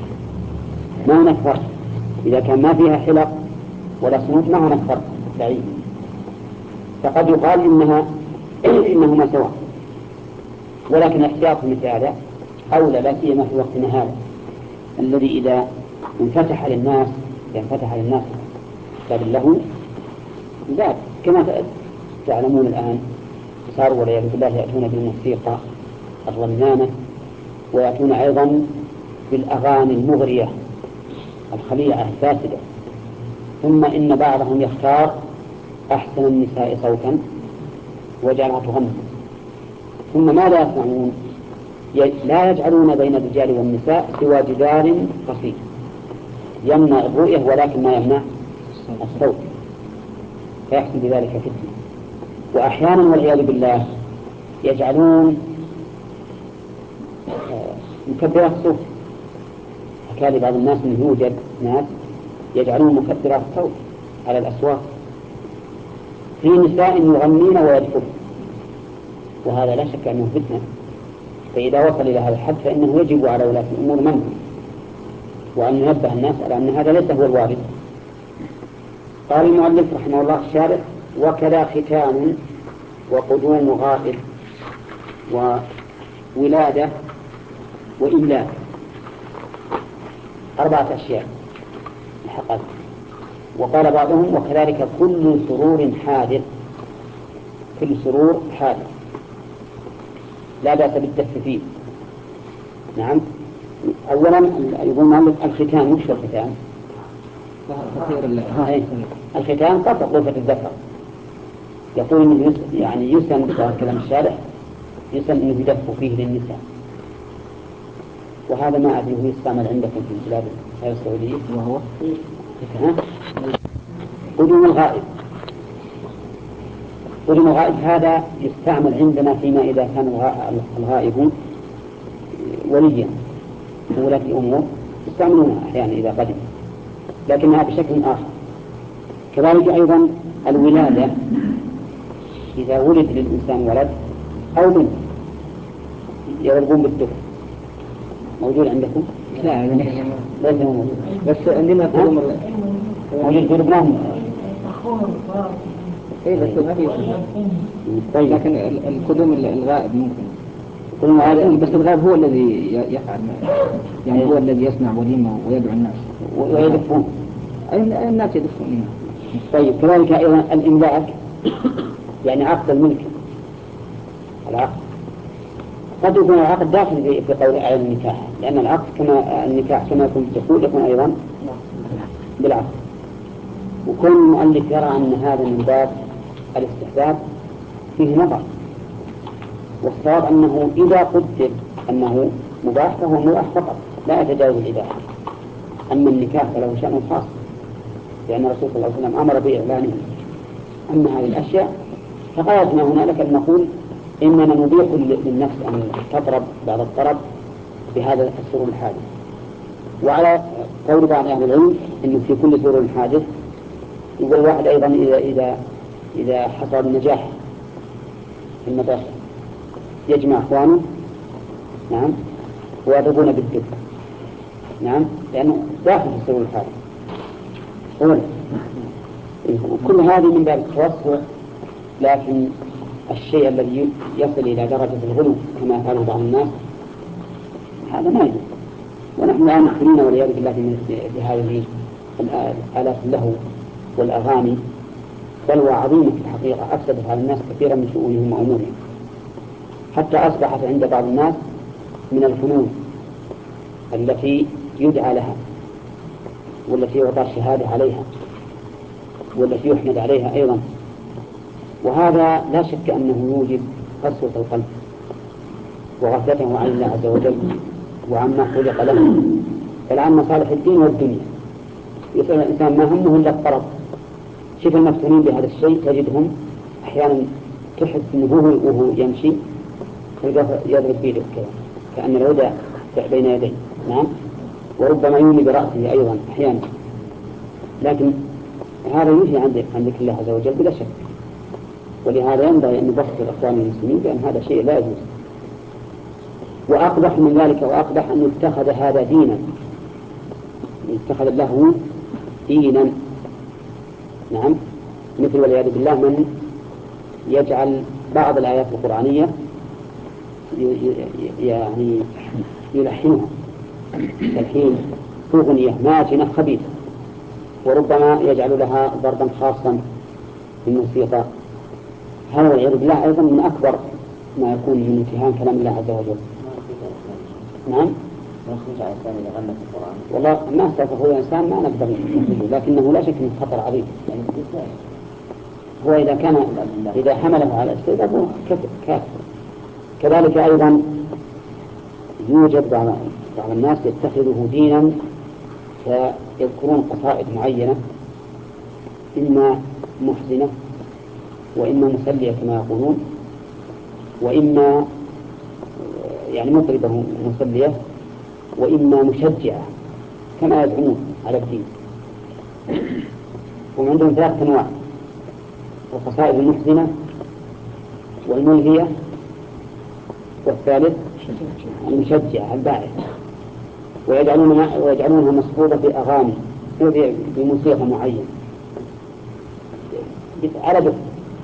ما هناك فرق. إذا كان ما فيها حلق ولا صمود ما هناك فرق بعيد، فقد يقال إنها إنهما سواء. ولكن احتياط مثل هذا أولى، لا سيما في وقتنا هذا الذي إذا انفتح للناس ينفتح للناس باب اللهو زاد، كما تعلمون الآن صاروا والعياذ بالله يأتون بالموسيقى الرنانة، ويأتون أيضا بالأغاني المغرية الخليعة الفاسدة. ثم إن بعضهم يختار أحسن النساء صوتا وجعلها تغني، ثم ماذا يصنعون؟ لا يجعلون بين الرجال والنساء سوى جدار قصير يمنع الرؤية ولكن ما يمنع الصوت، فيحصل بذلك فتنة. وأحيانا والعياذ بالله يجعلون مكبرات صوت، حكى بعض الناس من يوجد ناس يجعلون مكبرات صوت على الأصوات في نساء يغنين ويدفن، وهذا لا شك أنه فتنة. فإذا وصل إلى هذا الحد فإنه يجب على ولاة الأمور منه، وأن ينبه الناس على أن هذا ليس هو الوارد. قال المؤلف رحمه الله الشارح: وكذا ختان وقدوم غائب وولادة وإملاك، أربعة أشياء حقا. وقال بعضهم: وكذلك كل سرور حادث، كل سرور حادث لا بأس بالدف فيه. نعم. أولا يقول الختان، مش الختان الختان قطع غرفة الذكر، يقول إنه يعني يسن كلام الشارع يسن إنه يدف فيه للنساء، وهذا ما أدري هو يستعمل عندكم في البلاد السعودية، وهو قدوم الغائب. قدوم الغائب هذا يستعمل عندنا فيما إذا كان الغائب وليا ولاة الأمور يستعملونه أحيانا إذا قدم، لكنها بشكل آخر. كذلك أيضا الولادة، إذا ولد للإنسان ولد أو بنت يضربون بالدف، موجود عندكم؟ لا ليس موجود، بس عندنا قدوم موجود في لبنان. إيه بس ما في. طيب. لكن القدوم الغائب ممكن. القدوم الغائب بس الغائب هو الذي يفعل، يعني هو الذي يصنع وليمة ويدعو الناس ويدفون. الناس يدفون. طيب كذلك أيضا الإملاك، يعني عقد الملك، العقد قد يكون العقد داخل في قول على النكاح، لأن العقد كما النكاح كما يكون بالدخول يكون أيضا بالعقد. وكل المؤلف يرى أن هذا من باب الاستحباب فيه نظر، والصواب أنه إذا قدر أنه مباح فهو مباح فقط لا يتجاوز الإباحة. أما النكاح فله شأن خاص، لأن الرسول صلى الله عليه وسلم أمر بإعلانه. أما هذه الأشياء فغايتنا هنالك أن نقول إننا نبيح للنفس أن تضرب بعض الطرب بهذا السرور الحادث. وعلى قول بعض أهل العلم إنه في كل سرور حادث، يقول الواحد أيضا إذا إذا إذا حصل النجاح في المدرسة يجمع أخوانه، نعم، ويضربون بالدب، نعم، لأنه داخل في السرور الحادث. أولا كل هذه من باب التوسع، لكن الشيء الذي يصل إلى درجة الغلو كما قاله بعض الناس هذا ما يجوز. ونحن الآن مخبرين والعياذ بالله بهذه الآلات اللهو والأغاني بلوى عظيمة في الحقيقة أفسدت على الناس كثيرا من شؤونهم وأمورهم، حتى أصبحت عند بعض الناس من الفنون التي يدعى لها والتي يعطى الشهادة عليها والتي يحمد عليها أيضا. وهذا لا شك أنه يوجب قسوة القلب وغفلته عن الله عز وجل وعما خلق له، بل عن مصالح الدين والدنيا. يسأل الإنسان ما همه إلا الطرف. شوف المفتونين بهذا الشيء تجدهم أحيانا تحس أنه هو وهو يمشي يضرب بيده كذا كأن العودة بين يديه، نعم، وربما يومي برأسه أيضا أحيانا. لكن هذا ينهي عن ذكر الله عز وجل بلا شك، ولهذا ينبغي أن نبصر الإخوان المسلمين بأن هذا شيء لا يجوز. وأقبح من ذلك وأقبح أن يتخذ هذا دينا، يتخذ له دينا، نعم، مثل والعياذ بالله من يجعل بعض الآيات القرآنية يعني يلحنها تلحين أغنية ماجنة خبيثة، وربما يجعل لها ضربا خاصا في الموسيقى. هذا والعياذ بالله أيضا من أكبر ما يكون من امتهان كلام الله عز وجل. نعم. والله ما استطاع هو إنسان ما نقدر نخرجه، لكنه لا شك من خطر عظيم. هو إذا كان إذا حمله على الاستئذان هو كافر. كذلك أيضا يوجد بعض الناس يتخذه دينا فيذكرون قصائد معينة إما محزنة وإما مسلية كما يقولون، وإما يعني مطربة مسلية، وإما مشجعة كما يزعمون على الدين. وهم عندهم ثلاث أنواع: القصائد المحزنة والملهية والثالث المشجعة الباعث، ويجعلونها ويجعلونها مصحوبة بأغاني بموسيقى معينة على بث.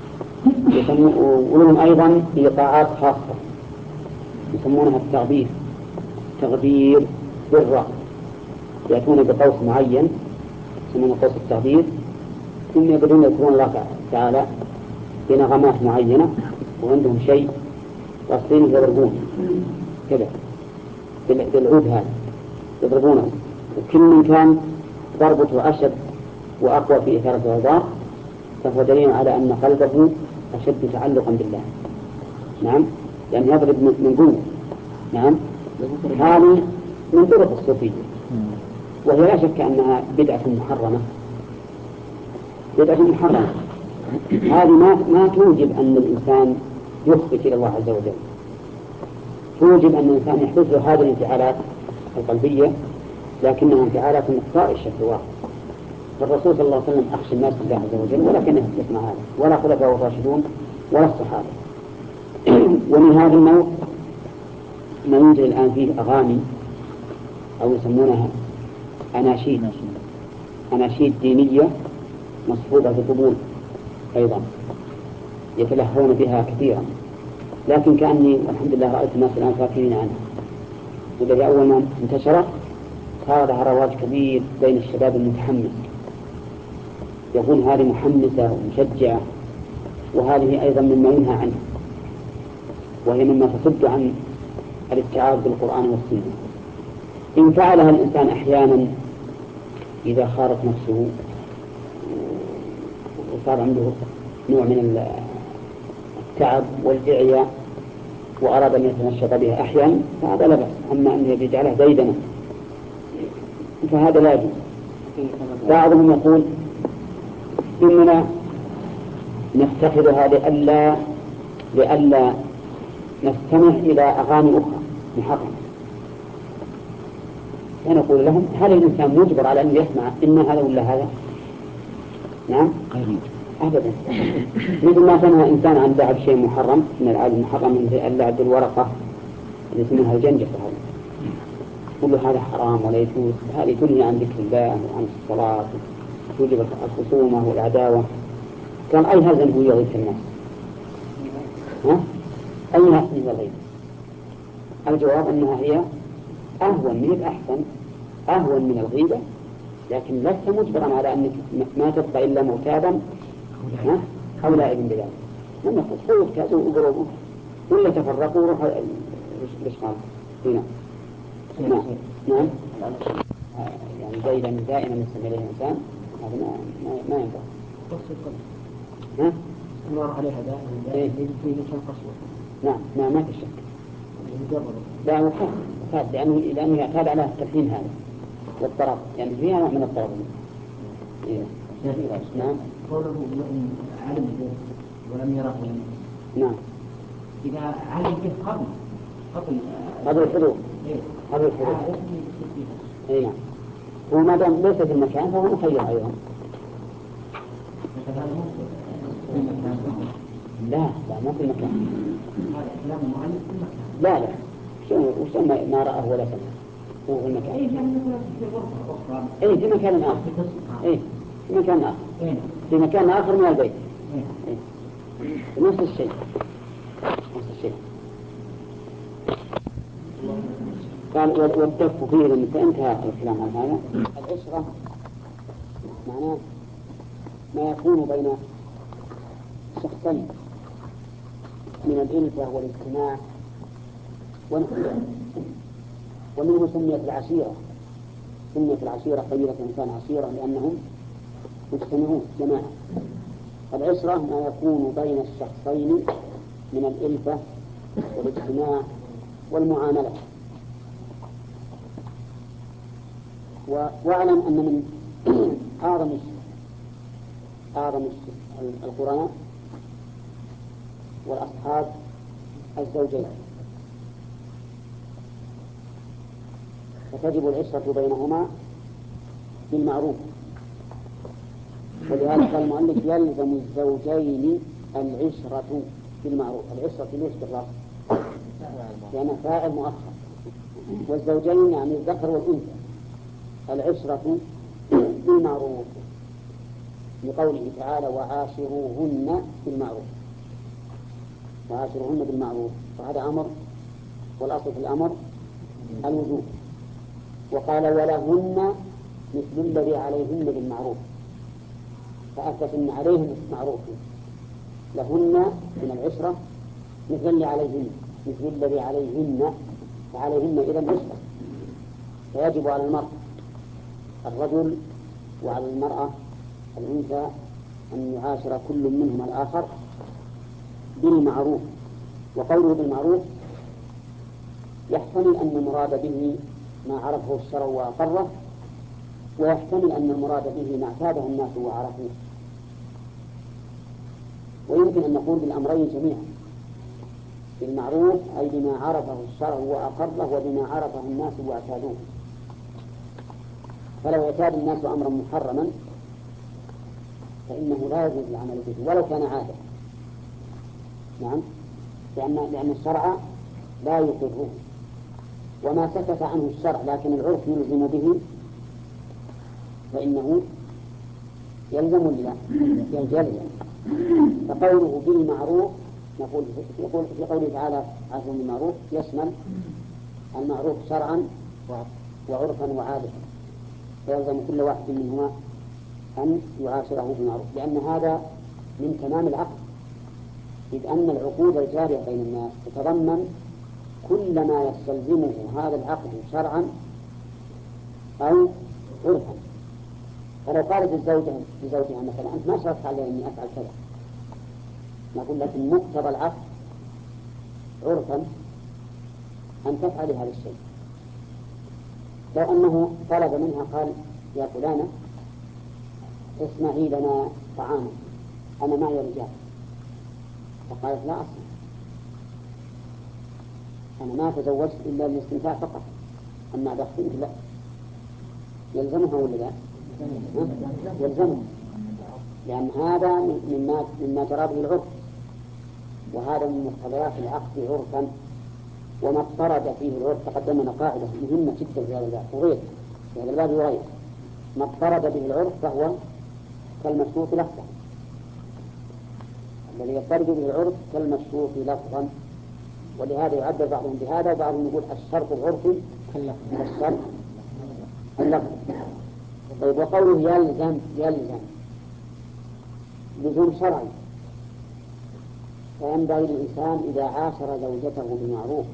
ولهم أيضا إيقاعات خاصة يسمونها التغبير، تغبير بالرأس، يأتون بقوس معين يسمونه قوس التغبير، ثم يقدرون يذكرون الله تعالى بنغمات معينة، وعندهم شيء قاصدين يضربون كذا بالعود هذا يضربونه، وكل من كان ضربته أشد وأقوى في إثارة الغضاء فهو دليل على أن قلبه أشد تعلقا بالله. نعم، يعني يضرب من قوة. نعم، هذه من طرق الصوفية، وهي لا شك أنها بدعة محرمة، بدعة محرمة. هذه ما ما توجب أن الإنسان يخبت إلى الله عز وجل، توجب أن الإنسان يحدث له هذه الانفعالات القلبية، لكنها انفعالات من إخطاء الشهوات فالرسول صلى الله عليه وسلم أخشى الناس بالله عز وجل، ولكنه يسمع هذا، ولا خلفاء الراشدون ولا الصحابة. ومن هذا النوع ما يوجد الآن فيه أغاني أو يسمونها أناشيد أناشيد دينية مصحوبة بقبول أيضا يتلهون بها كثيرا، لكن كأني الحمد لله رأيت الناس الآن فاكرين عنها. والذي أول ما انتشر صار لها رواج كبير بين الشباب المتحمس، يقول هذه محمسة ومشجعة، وهذه أيضا مما ينهى عنه، وهي مما تصد عن الاتعاظ بالقرآن والسنة. إن فعلها الإنسان أحيانا إذا خارت نفسه وصار عنده نوع من التعب والإعياء وأراد أن يتنشط بها أحيانا فهذا لا بأس، أما أن يجعلها ديدنة فهذا لا يجوز. بعضهم يقول إننا نفتقدها لئلا لئلا نستمع إلى أغاني أخرى محرمة، فنقول لهم هل الإنسان مجبر على أن يسمع إن هذا ولا هذا؟ نعم أبدا. مثل ما سمع إنسان عن لعب شيء محرم من الألعاب المحرم مثل اللعب بالورقة اللي اسمها الجنجة، هذا كل هذا حرام ولا يجوز، هذه تنهي عن ذكر الله وعن الصلاة، توجب الخصومة والعداوة. كان أي هذا هو يغيث الناس؟ ها؟ أي ناس من الغيث؟ الجواب أنها هي أهون من الأحسن، أهون من الغيبة، لكن لست مجبرا على أنك ما تبقى إلا مغتابا أو لائب بذلك. لما تصفوا كازوا وقربوا ولا تفرقوا وروحوا الإشغال هنا. نعم نعم يعني دائما دائما نسمي له الإنسان هذا ما ما ما ينفع. ها؟ استمر عليها دائما في القسوة. نعم ما ما في شك. لا هو خاف لأنه لأنه يعتاد على التفهيم هذا والطرف، يعني فيها نوع من الطرف. إيه. نعم. قوله علم به ولم يره. نعم. إذا علم به قبل قبل قبل الحضور. إيه. قبل الحضور. إيه نعم. هو ما دام ليس في المكان فهو مخير أيضا. لا لا ما في المكان. لا لا شو وش ما ما رأه ولا سمع هو في المكان. إيه في مكان آخر. إيه في مكان آخر. في مكان آخر من البيت. إيه. نفس الشيء نفس الشيء. قال والدف فيه لما انتهى الكلام عن هذا. العشرة معناه ما يكون بين شخصين من الألفة والاجتماع ونحو ذلك، ومنه سميت العشيرة. سميت العشيرة قبيلة إنسان عشيرة لأنهم مجتمعون جماعة. العشرة ما يكون بين الشخصين من الألفة والاجتماع والمعاملة. واعلم أن من أعظم أعظم القرآن والأصحاب الزوجين، فتجب العشرة بينهما بالمعروف. ولهذا قال المؤلف يلزم الزوجين العشرة بالمعروف. العشرة ليش بالرفع؟ لأنه فاعل مؤخر، والزوجين يعني الذكر والأنثى. العشرة بالمعروف لقوله تعالى وعاشروهن بالمعروف، وعاشروهن بالمعروف، فهذا أمر، والأصل في الأمر الوجوب. وقال ولهن مثل الذي عليهن بالمعروف، فأثبت أن عليهن معروف، لهن من العشرة مثل اللي عليهن مثل الذي عليهن، فعليهن إذا العشرة. فيجب على المرء الرجل وعلى المرأة الأنثى أن يعاشر كل منهما الآخر بالمعروف. وقوله بالمعروف يحتمل أن المراد به ما عرفه الشرع وأقره، ويحتمل أن المراد به ما اعتاده الناس وعرفوه، ويمكن أن نقول بالأمرين جميعا، بالمعروف أي بما عرفه الشرع وأقره وبما عرفه الناس واعتادوه. فلو اعتاد الناس أمرا محرما فإنه لا يجوز العمل به ولو كان عادة. نعم، لأن لأن الشرع لا يقره، وما سكت عنه الشرع لكن العرف يلزم به فإنه يلزم لا يلزم. فقوله بالمعروف نقول يقول في قوله تعالى عاشروا بالمعروف يشمل المعروف شرعا وعرفا وعادة، فيلزم كل واحد منهما أن يعاشره بالمعروف، لأن هذا من تمام العقد، إذ أن العقود الجارية بين الناس تتضمن كل ما يستلزمه هذا العقد شرعا أو عرفا. فلو قالت الزوجة لزوجها مثلا أنت ما شرطت علي أني أفعل كذا، نقول لكن مقتضى العقد عرفا أن تفعل هذا الشيء. لو أنه طلب منها قال يا فلانة اصنعي لنا طعاما أنا معي رجال، فقالت لا أصنع، أنا ما تزوجت إلا للاستمتاع فقط، أما دخلت لا، يلزمها ولا لا؟ يلزمها، لأن هذا مما مما جرى به العرف، وهذا من مقتضيات العقد عرفا. وما اضطرد فيه العرف تقدمنا قاعدة مهمة جدا في هذا الباب وغير في هذا الباب وغير، ما اضطرد به العرف فهو كالمشروط لفظا، الذي يضطرد به العرف كالمشروط لفظا، ولهذا يعبر بعضهم بهذا وبعضهم يقول الشرط العرفي كالشرط اللفظي. طيب وقوله يلزم يلزم لزوم شرعي، فينبغي الإنسان إذا عاشر زوجته بالمعروف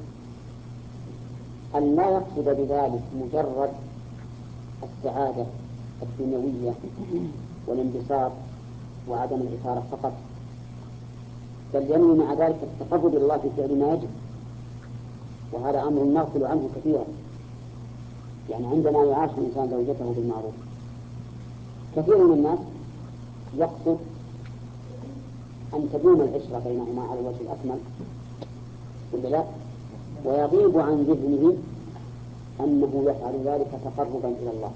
أن لا يقصد بذلك مجرد السعادة الدنيوية والانبساط وعدم الإثارة فقط، بل ينوي مع ذلك التقرب إلى الله في فعل ما يجب، وهذا أمر نغفل عنه كثيرا. يعني عندما يعاشر الإنسان زوجته بالمعروف كثير من الناس يقصد أن تدوم العشرة بينهما على الوجه الأكمل ولا لا، ويغيب عن ذهنه أنه يفعل ذلك تقربا إلى الله،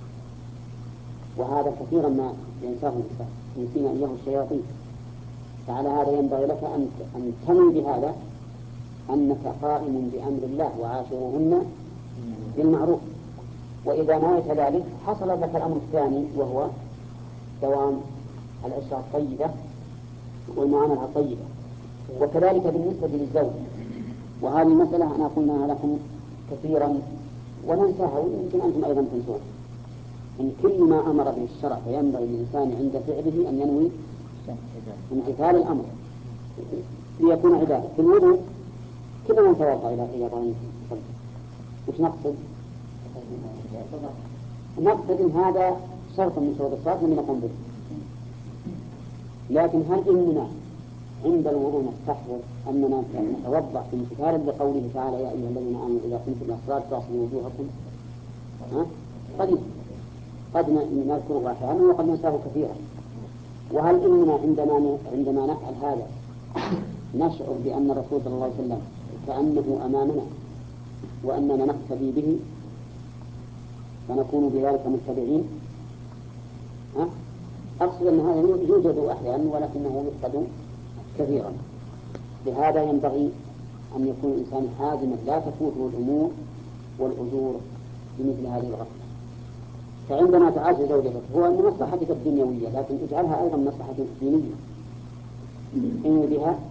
وهذا كثيرا ما ينساه الإنسان ينسينا إياه الشياطين. فعلى هذا ينبغي لك أن أن تنوي بهذا أنك قائم بأمر الله وعاشرهن بالمعروف، وإذا نويت ذلك حصل لك الأمر الثاني وهو دوام العشرة الطيبة والمعاملة الطيبة. وكذلك بالنسبة للزوج، وهذه المسألة أنا قلناها لكم كثيرا وننساها ويمكن أنتم أيضا تنسون، إن كل ما أمر به الشرع فينبغي للإنسان عند فعله أن ينوي امتثال الأمر ليكون عبادة. في الوضوء كل من توضأ إلى إلى ضمير وش نقصد؟ نقصد إن هذا شرط من شروط الصلاة لم نقوم به، لكن هل إننا عند الوضوء نستحضر أننا نتوضأ امتثالا لقوله تعالى يا أيها الذين آمنوا إذا قمتم إلى الصلاة فاغسلوا وجوهكم؟ قد قد نذكره أحيانا وقد ننساه كثيرا. وهل إننا عندما عندما نفعل هذا نشعر بأن الرسول صلى الله عليه وسلم كأنه أمامنا وأننا نقتدي به فنكون بذلك متبعين؟ ها؟ أقصد أن هذا يوجد أحيانا ولكنه يفقد كثيرا. لهذا ينبغي أن يكون الإنسان حازما لا تفوته الأمور والأجور بمثل هذه الغفلة. فعندما تعاشر زوجتك هو من مصلحتك الدنيوية، لكن اجعلها أيضا مصلحة دينية إن بها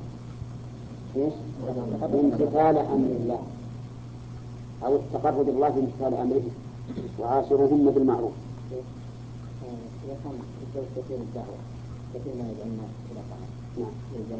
امتثال أمر الله أو التقرب الله بامتثال أمره، وعاشرهن بالمعروف. إذا كان الزوج كثير الدعوة كثير ما يدعو الناس إلى طعام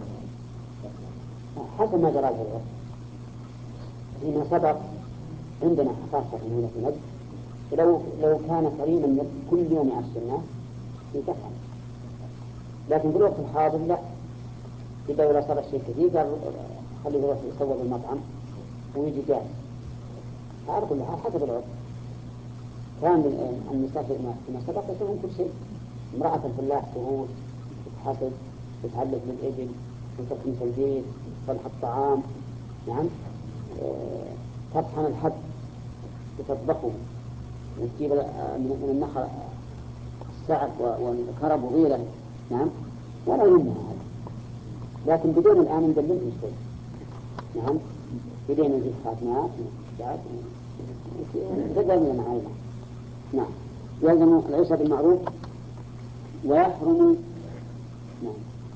نعم حسب ما جرى له العرف. فيما سبق عندنا خاصة هنا في نجد لو لو كان كريما كل يوم يعشر الناس يتفهم، لكن في الوقت الحاضر لا، إذا ولا صار الشيء كثير قال خليه يروح يسوي المطعم ويجي جاهز. هذا كله حسب العرف. كان النساء فيما سبق يسوون كل شيء، امرأة الفلاح تروح تتحسد تتعلق بالإبل وتكنس البيت تصلح الطعام، نعم أه تطحن الحب وتطبخه وتجيب من النخل السعف والكرب وغيره نعم ولا يمنع هذا، لكن بدون الآن ندلله شوي. نعم بدين نجيب خاتمات بعد تقدر معايا. نعم يلزم العشرة بالمعروف ويحرم. نعم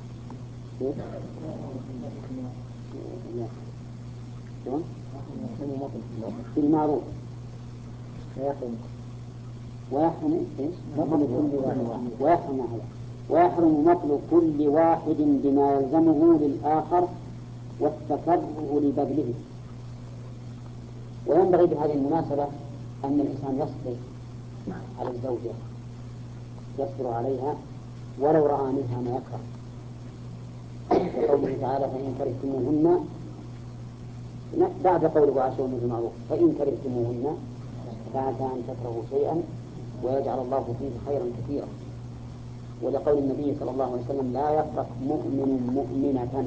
بالمعروف ويحرم ويحرم ويحرم ويحرم مطل كل واحد بما يلزمه للآخر والتكره لبذله. وينبغي بهذه المناسبة أن الإنسان يصبر على الزوجة، يصبر عليها ولو رأى منها ما يكره، قوله تعالى فإن كرهتموهن بعد قوله وعاشرهن بالمعروف فإن كرهتموهن فعسى أن تكرهوا شيئا ويجعل الله فيه خيرا كثيرا. ولقول النبي صلى الله عليه وسلم لا يفرق مؤمن مؤمنة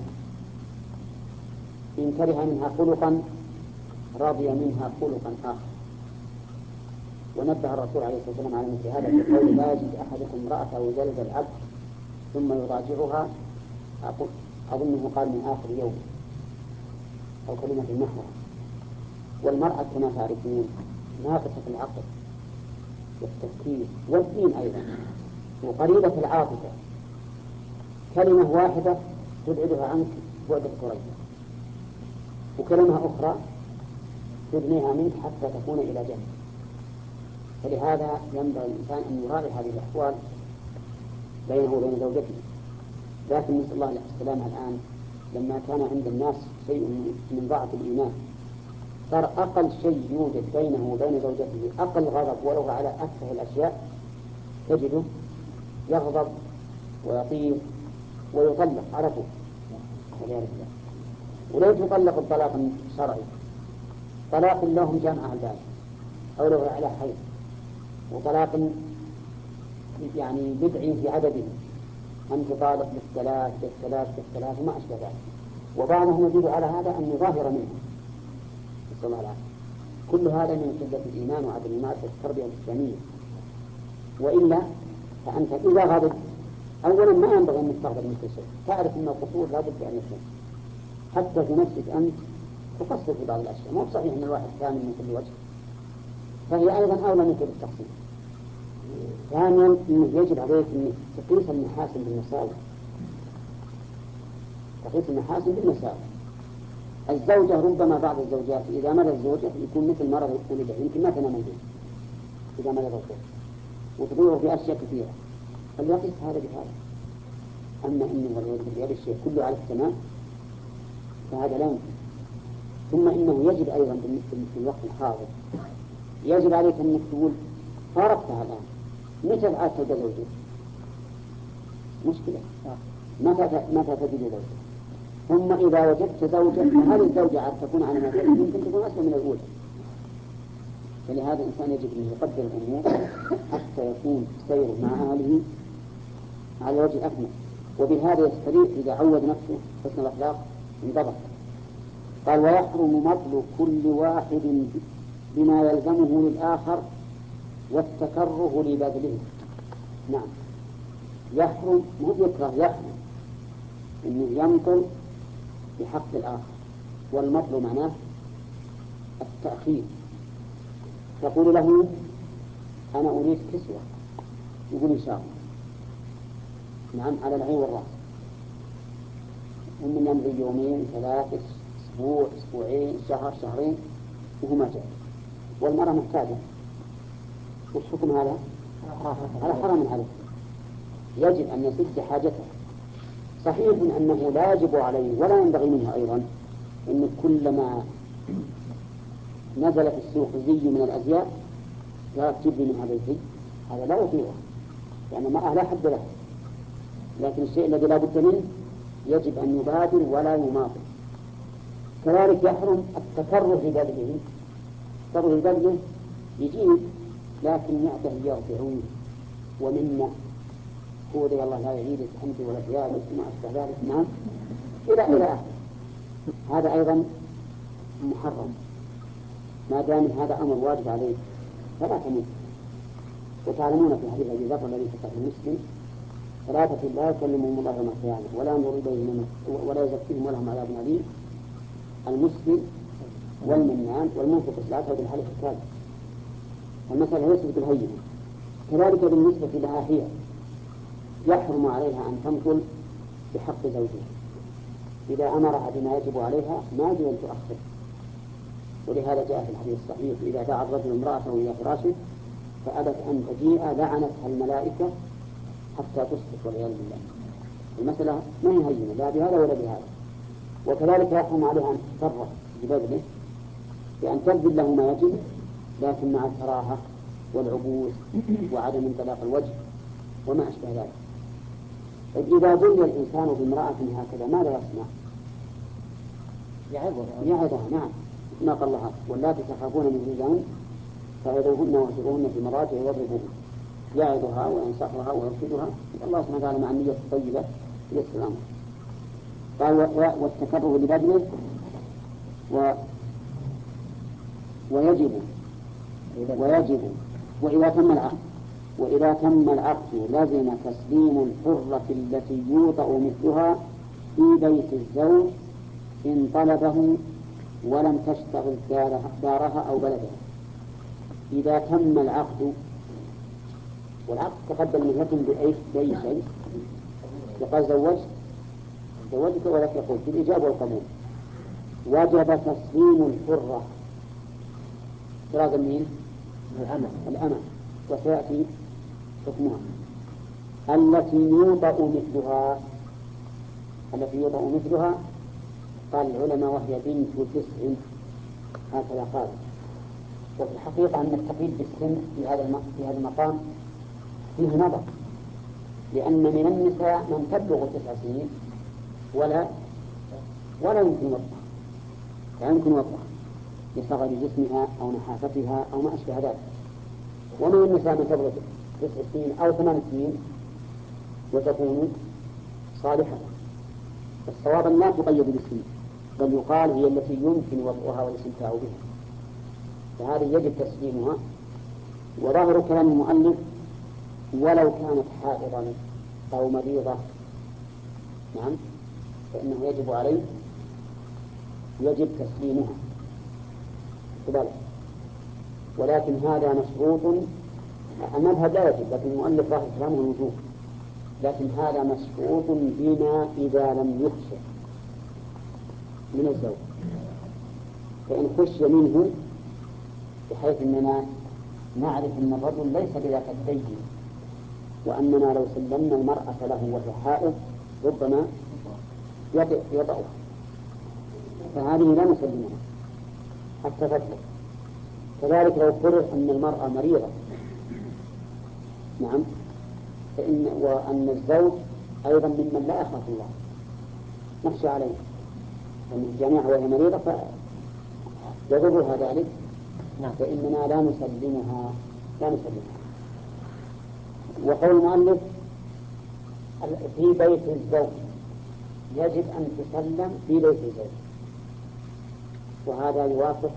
إن كره منها خلقا رضي منها خلقا آخر. ونبه الرسول عليه الصلاة والسلام على مثل هذا في قول لا يجد أحدكم امرأته جلد العبد ثم يراجعها أظنه قال من آخر يوم أو كلمة النحو. والمرأة كما تعرفون ناقصة العقل والتفكير والدين أيضا وقريبة العاطفة، كلمة واحدة تبعدها عنك بعد القرية وكلمة أخرى تبنيها منك حتى تكون إلى جنة. فلهذا ينبغي الإنسان أن يراعي هذه الأحوال بينه وبين زوجته. لكن نسأل الله السلامة الآن لما كان عند الناس شيء من ضعف الإيمان صار أقل شيء يوجد بينه وبين زوجته أقل غضب ولو على أتفه الأشياء تجده يغضب ويطير ويطلق على طول. ولو تطلق الطلاق الشرعي طلاق لهم جامعة الباب أو لو على حي وطلاق يعني بدعي في عدده أن تطالق بالثلاث بالثلاث بالثلاث وما أشبه ذلك. وبعضهم يزيد على هذا أن يظاهر منه نسأل الله العافية. كل هذا من قلة الإيمان وعدم المعرفة التربية الإسلامية. وإلا فأنت إذا غضب أولا ما ينبغي أن تستغضب من كل شيء، تعرف أن القصور لا بد أن يكون حتى في نفسك أنت تقصر في بعض الأشياء. مو صحيح أن الواحد كامل من كل وجه، فهي أيضا أولى منك بالتقصير. ثانيا إنه يجب عليك أن تقيس المحاسن بالمساوئ، تقيس المحاسن بالمساوئ. الزوجة ربما بعض الزوجات إذا مرض الزوجة يكون مثل مرض ولده يمكن ما تنام الليل إذا مرض الزوجة وتضيعه في أشياء كثيرة، فليقيس هذا بهذا. أما إنه والعياذ بالله الشيء كله على التمام فهذا لا يمكن. ثم إنه يجب أيضا في الوقت الحاضر يجب عليك أن تقول فارقتها الآن متى العاد تلقى زوجك؟ مشكلة متى متى تجد زوجك؟ ثم إذا وجدت زوجك فهل الزوجة عاد تكون على ما تكون يمكن تكون أسوأ من الأولى. فلهذا الإنسان يجب أن يقدر الأمور حتى يكون سيره مع أهله على وجه الأكمل، وبهذا يستريح إذا عود نفسه حسن الأخلاق انضبط. قال ويحرم مطل كل واحد بما يلزمه للآخر والتكره لبذله. نعم يحرم مو يكره، يحرم إنه يمطل بحق الآخر. والمطل معناه التأخير. تقول له أنا أريد كسوة يقول إن شاء الله نعم على العين والرأس، ومن يمضي يومين ثلاثة أسبوع أسبوعين شهر شهرين وهو ما جاء. والمرأة محتاجة وش حكم هذا؟ على حرام عليه، يجب أن يسد حاجته. صحيح أنه لا يجب عليه ولا ينبغي منه أيضا أن كلما نزل في السوق زي من الأزياء لا تجيب من هذا الزي، هذا لا يطيعه يعني ما لا حد له. لكن الشيء الذي لا بد منه يجب أن يبادر ولا يماطل. كذلك يحرم التكره لبذله. التكره لبذله يجيب لكن يعطيه يرضعون ومنا هو ذي الله لا يعيدك أنت ولا ثيابك وما أشبه ذلك. نعم إلى إلى هذا أيضا محرم. ما دام هذا أمر واجب عليه فلا تموت. وتعلمون في حديث أبي ذر الذي في صحيح مسلم ثلاثة لا يكلمهم الله يوم القيامة ولا ينظر إليهم ولا يزكيهم ولهم عذاب أليم: المسلم والمنان والمنفق الصلاة بالحلف الكاذب. المسألة ليست بالهينة. كذلك بالنسبة لها هي يحرم عليها أن تنقل بحق زوجها، إذا أمرها بما يجب عليها ما يجب أن تؤخر. ولهذا جاء في الحديث الصحيح: إذا دعا الرجل امرأته إلى فراشه فأبت أن تجيء لعنتها الملائكة حتى تصبح والعياذ بالله. المسألة ما هي هينة لا بهذا ولا بهذا. وكذلك يحرم عليها أن تتصرف ببذله بأن تبذل له ما يجب، لكن مع الكراهة والعبوس وعدم انطلاق الوجه وما أشبه ذلك. إذا بلي الإنسان بامرأة هكذا ماذا يصنع؟ يعظها يعظها. نعم، ما قال الله: واللاتي تخافون من نشوزهن فعظوهن واهجروهن في المضاجع واضربوهن. يعظها وينصحها ويرشدها. الله سبحانه وتعالى مع النية الطيبة يسر الأمر. قال: والتكرر لبدنه و... ويجب ويجب وإذا تم العقد وإذا تم العقد لازم تسليم الحرة التي يوطأ مثلها في بيت الزوج إن طلبه ولم تشتغل دارها أو بلدها. إذا تم العقد، والعقد تقدم من يتم بأي بأي شيء. يقال زوجت زوجك ولك يقول بالإجابة والقبول. وجب تسليم الحرة افتراضا من الأمل الأمل، وسيأتي حكمها. التي يوطأ مثلها التي يوطأ مثلها قال العلماء وهي بنت تسع، هكذا قال. وفي الحقيقة أن التقييد بالسن في هذا في هذا المقام فيه نظر، لأن من النساء من تبلغ تسع سنين ولا ولا يمكن وطئها، لا يمكن وطئها لصغر جسمها أو نحافتها أو ما أشبه ذلك. ومن النساء من تبلغ تسع سنين أو ثمان سنين وتكون صالحة. الصواب لا تقيد بالسن، بل يقال هي التي يمكن وطئها والاستمتاع بها، فهذه يجب تسليمها. وظاهر كلام المؤلف: ولو كانت حائضا أو مريضة، نعم، فإنه يجب عليه يجب تسليمها كذلك. ولكن هذا مشروط. المذهب لا يجب، لكن المؤلف ظاهر كلامه الوجوب، لكن هذا مشروط بما إذا لم يخشى من الزوج. فإن خشي منه بحيث أننا نعرف أن الرجل ليس بذاك الدين، وأننا لو سلمنا المرأة له وهي حائض ربما يطأها، فهذه لا نسلمها حتى تطلق. كذلك لو فرض أن المرأة مريضة، نعم، فإن وأن الزوج أيضا ممن لا يخاف الله نخشى عليه ومن جميعها وهي مريضة فيضرها ذلك، فإننا لا نسلمها لا نسلمها. وقول المؤلف: في بيت الزوج، يجب أن تسلم في بيت الزوج، وهذا يوافق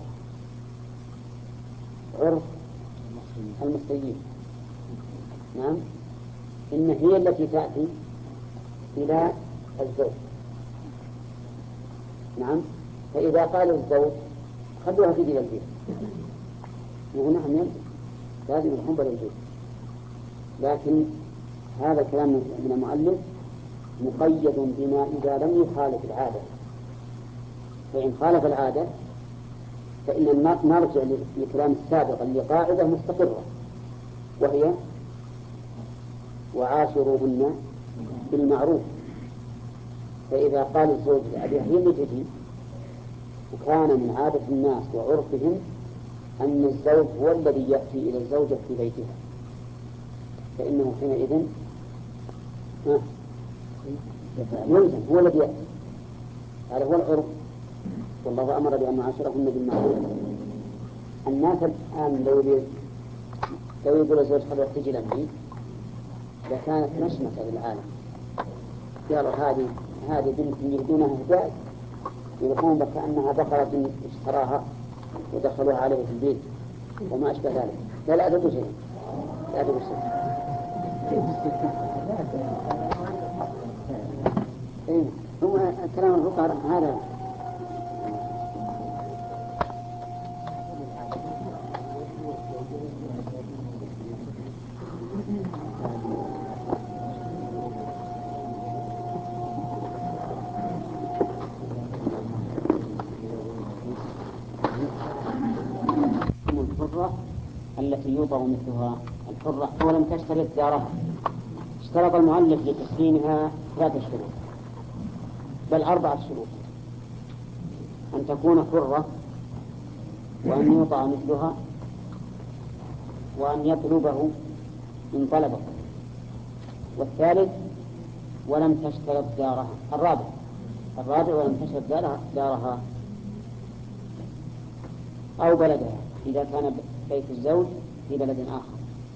عرف المصريين. نعم، إن هي التي تأتي إلى الزوج. نعم، فإذا قال الزوج خلوها تجي إلى البيت، يقول نعم يلزم لازم الحب للبيت. لكن هذا الكلام من المؤلف مقيد بما إذا لم يخالف العادة، فإن خالف العادة فإن نرجع للكلام السابق اللي قاعدة مستقرة، وهي: وعاشروهن بالمعروف. فإذا قال الزوج لأبيها هي اللي تجي، وكان من عادة الناس وعرفهم أن الزوج هو الذي يأتي إلى الزوجة في بيتها، فإنه حينئذ يلزم هو الذي يأتي. هذا هو العرف، والله أمر بأن نعاشرهن بالمعروف. الناس الآن لو لو يقول الزوج خلوة تجي لمي لكانت مشمسة للعالم. قالوا هذه هذه بنت يهدونها هداية، يلقون كأنها بقرة اشتراها ودخلوها عليه في البيت وما أشبه ذلك. لا لا أدري شيء لا أدري شيء كلام الفقهاء هذا الحرة التي يوطأ مثلها الحرة ولم تشترط دارها. اشترط المؤلف لتسليمها ثلاثة شروط بل أربعة شروط: أن تكون حرة، وأن يوطأ مثلها، وأن يطلبه من طلبه، والثالث ولم تشترط دارها. الرابع الرابع ولم تشترط دارها, دارها أو بلدها إذا كان بيت الزوج في بلد آخر.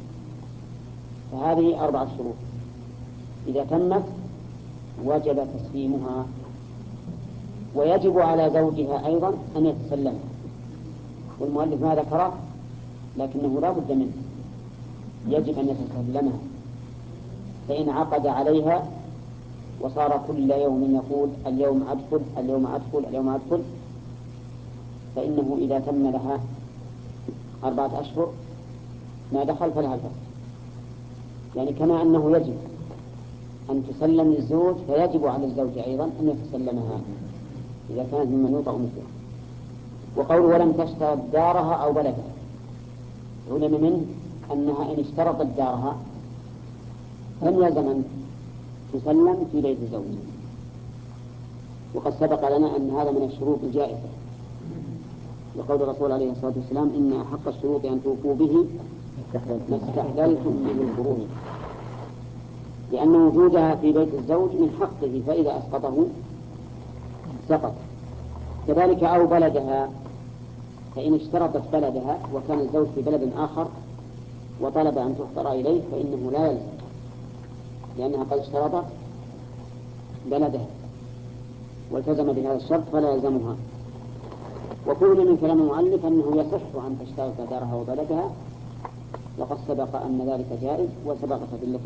فهذه أربعة شروط، إذا تمت وجب تسليمها، ويجب على زوجها أيضا أن يتسلمها. والمؤلف ما ذكره لكنه لا بد منه، يجب أن يتسلمها. فإن عقد عليها وصار كل يوم يقول اليوم أدخل اليوم أدخل اليوم أدخل فإنه إذا تم لها أربعة أشهر ما دخل فلها الفسخ. يعني كما أنه يجب أن تسلم للزوج فيجب على الزوج أيضا أن يتسلمها إذا كانت ممن يوطأ مثلها. وقول ولم تشترط دارها أو بلدها علم منه أنها إن اشترطت دارها لم يلزم أن تسلم في بيت الزوج، وقد سبق لنا أن هذا من الشروط الجائزة، لقول الرسول عليه الصلاة والسلام إن أحق الشروط أن توفوا به ما استحللتم به الفروض، لأن وجودها في بيت الزوج من حقه، فإذا أسقطه سقط. كذلك أو بلدها، فإن اشترطت بلدها وكان الزوج في بلد آخر وطلب أن تحضر إليه فإنه لا يلزم، لأنها قد اشترطت بلدها والتزم بهذا الشرط فلا يلزمها. وكل من كلام المؤلف أنه يصح أن تشترط دارها وبلدها، وقد سبق أن ذلك جائز وسبقت أدلته.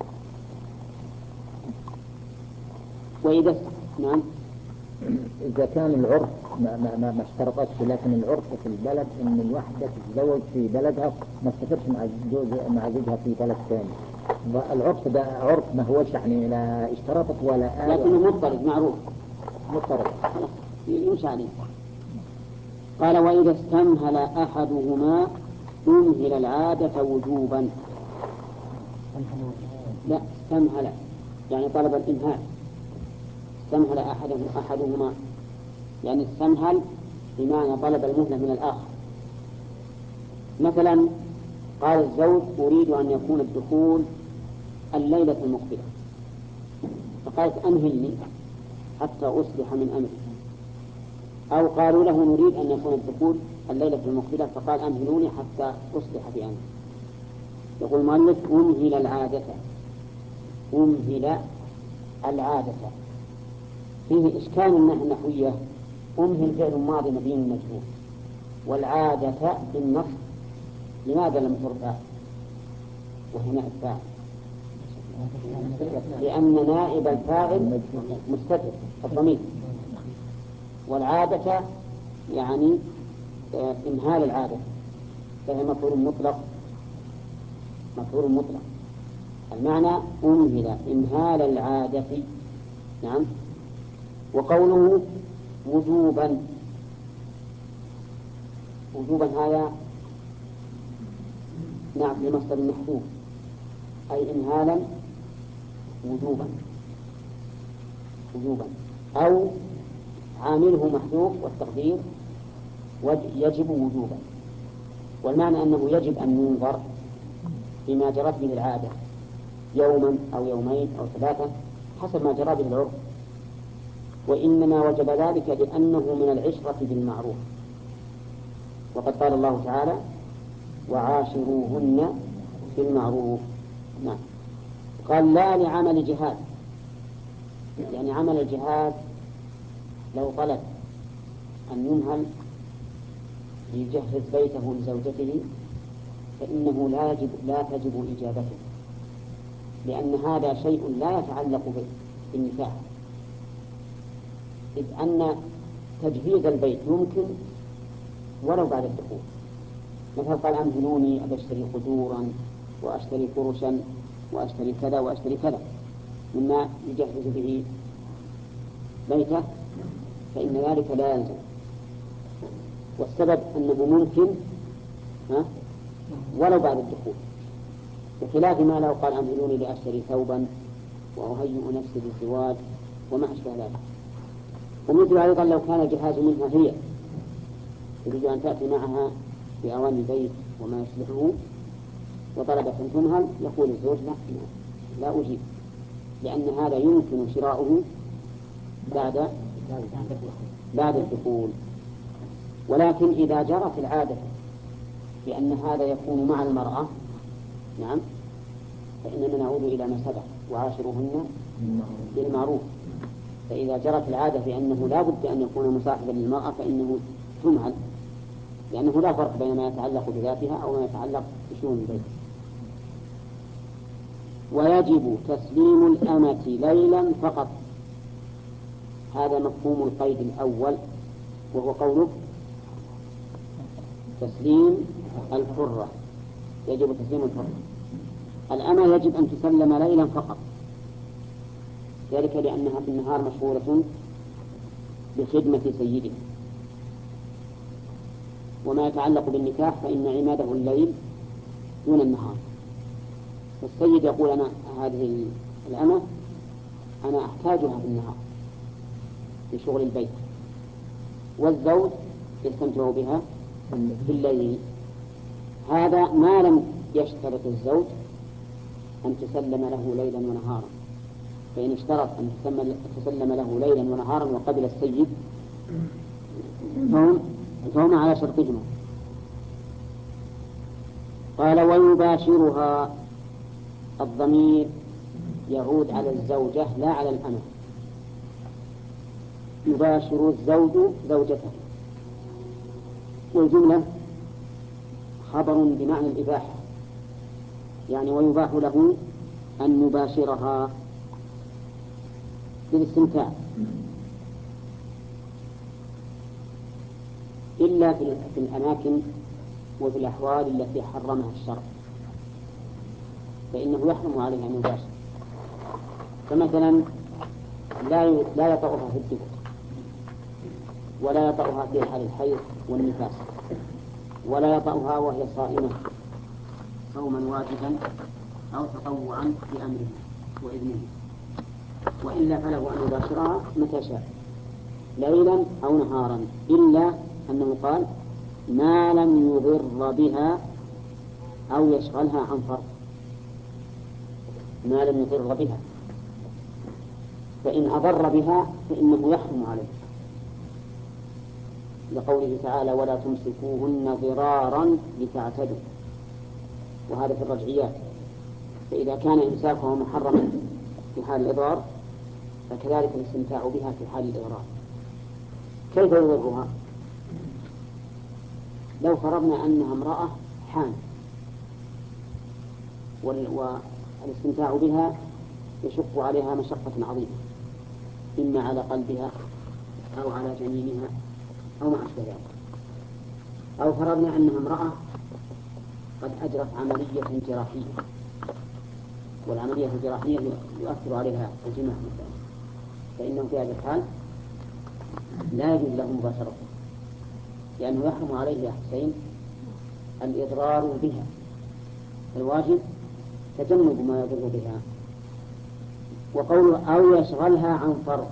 وإذا نعم إذا كان العرف ما, ما, ما, ما اشترطتش، لكن العرف في البلد إن الوحدة تتزوج في بلدها ما تسافرش مع زوج مع زوجها في بلد ثاني. العرف ده عرف ما هوش يعني لا اشترطت ولا آه لكنه مضطرد معروف مضطرد يمشي عليه. قال وإذا استمهل أحدهما أمهل العادة وجوبا. لا استمهل يعني طلب الإمهال، استمهل أحدهم أحدهما يعني استمهل بمعنى طلب المهلة من الآخر. مثلا قال الزوج أريد أن يكون الدخول الليلة المقبلة، فقالت أمهلني حتى أصلح من أمري. أو قالوا له نريد أن يكون الدخول الليلة المقبلة فقال أمهلوني حتى أصلح في أمري. يقول المؤلف أمهل العادة، أمهل العادة فيه إشكال من النحوية. أمهل فعل ماضي مبين مجهول، والعادة بالنص لماذا لم ترفع وهنا الفاعل؟ لأن نائب الفاعل مستتر الضمير، والعادة يعني إمهال العادة فهي مفعول مطلق، مفعول مطلق. المعنى أمهل إمهال العادة. نعم. وقوله وجوبا، وجوبا هذا نعم لمصدر محذوف أي إمهالا وجوبا وجوبا أو عامله محذوف والتقدير يجب وجوبا. والمعنى أنه يجب أن ينظر بما جرت به العادة يوما أو يومين أو ثلاثة حسب ما جرى به العرف، وإنما وجب ذلك لأنه من العشرة بالمعروف. وقد قال الله تعالى وعاشروهن بالمعروف. نعم. قال لا لعمل جهاد، يعني عمل الجهاد لو طلب أن يمهل ليجهز بيته لزوجته فإنه لا يجب لا تجب إجابته، لأن هذا شيء لا يتعلق بالنكاح، إذ أن تجهيز البيت يمكن ولو بعد الدخول. مثلا قال أمهلوني أبى أشتري خدورا وأشتري فرشا وأشتري كذا وأشتري كذا مما يجهز به بيته، فإن ذلك لا يلزم. والسبب أنه ممكن ها ولو بعد الدخول، بخلاف ما لو قال أمهلوني لأشتري ثوبا وأهيئ نفسي للزواج وما أشبه ذلك. ومثل أيضا لو كان الجهاز منها هي تريد أن تأتي معها بأواني البيت وما يصلحه وطلبت أن تمهل، يقول الزوج لا لا أجيب، لأن هذا يمكن شراؤه بعد بعد الدخول. ولكن إذا جرت العادة بأن هذا يكون مع المرأة نعم فإننا نعود إلى ما سبق وعاشروهن بالمعروف. فإذا جرت العادة بأنه لا بد أن يكون مصاحبا للمرأة فإنه تمهل، لأنه لا فرق بين ما يتعلق بذاتها أو ما يتعلق بشؤون البيت. ويجب تسليم الأمة ليلا فقط، هذا مفهوم القيد الأول، وهو قوله تسليم الحرة، يجب تسليم الحرة. الأمة يجب أن تسلم ليلا فقط، ذلك لأنها في النهار مشغولة بخدمة سيدها، وما يتعلق بالنكاح فإن عماده الليل دون النهار. فالسيد يقول أنا هذه الأمة أنا أحتاجها في النهار لشغل البيت، والزوج يستمتع بها في الليل. هذا ما لم يشترط الزوج أن تسلم له ليلا ونهارا، فإن اشترط أن تسلم له ليلا ونهارا وقبل السيد فهم على شرطهما. قال ويباشرها، الضمير يعود على الزوجة لا على الأمة. يباشر الزوج زوجته، والجملة خبر بمعنى الإباحة، يعني ويباح له أن يباشرها بالاستمتاع إلا في الأماكن وفي الأحوال التي حرمها الشرع، فإنه يحرم عليه أن يباشر. فمثلا لا لا يطأها في الدبر، ولا يطأها في حال الحيض والنفاس، ولا يطأها وهي صائمة صوما واجبا أو تطوعا بأمره وإذنه، وإلا فله أن يباشرها متى شاء ليلا أو نهارا، إلا أنه قال ما لم يضر بها أو يشغلها عن فرض. ما لم يضر بها، فإن أضر بها فإنه يحرم عليه، لقوله تعالى ولا تمسكوهن ضرارا لتعتدوا، وهذا في الرجعيات. فإذا كان إمساكها محرما في حال الإضرار فكذلك الاستمتاع بها في حال الإضرار. كيف يضرها؟ لو فرضنا أنها امرأة حامل والاستمتاع بها يشق عليها مشقة عظيمة، إما على قلبها أو على جنينها أو ما أشبه ذلك. أو فرضنا أنها امرأة قد أجرت عملية جراحية، والعملية الجراحية يؤثر عليها الجماع مثلا، فإنه في هذا الحال لا يجوز له مباشرة، لأنه يحرم عليه يا حسين الإضرار بها. الواجب تجنب ما يضر بها. وقوله أو يشغلها عن فرض،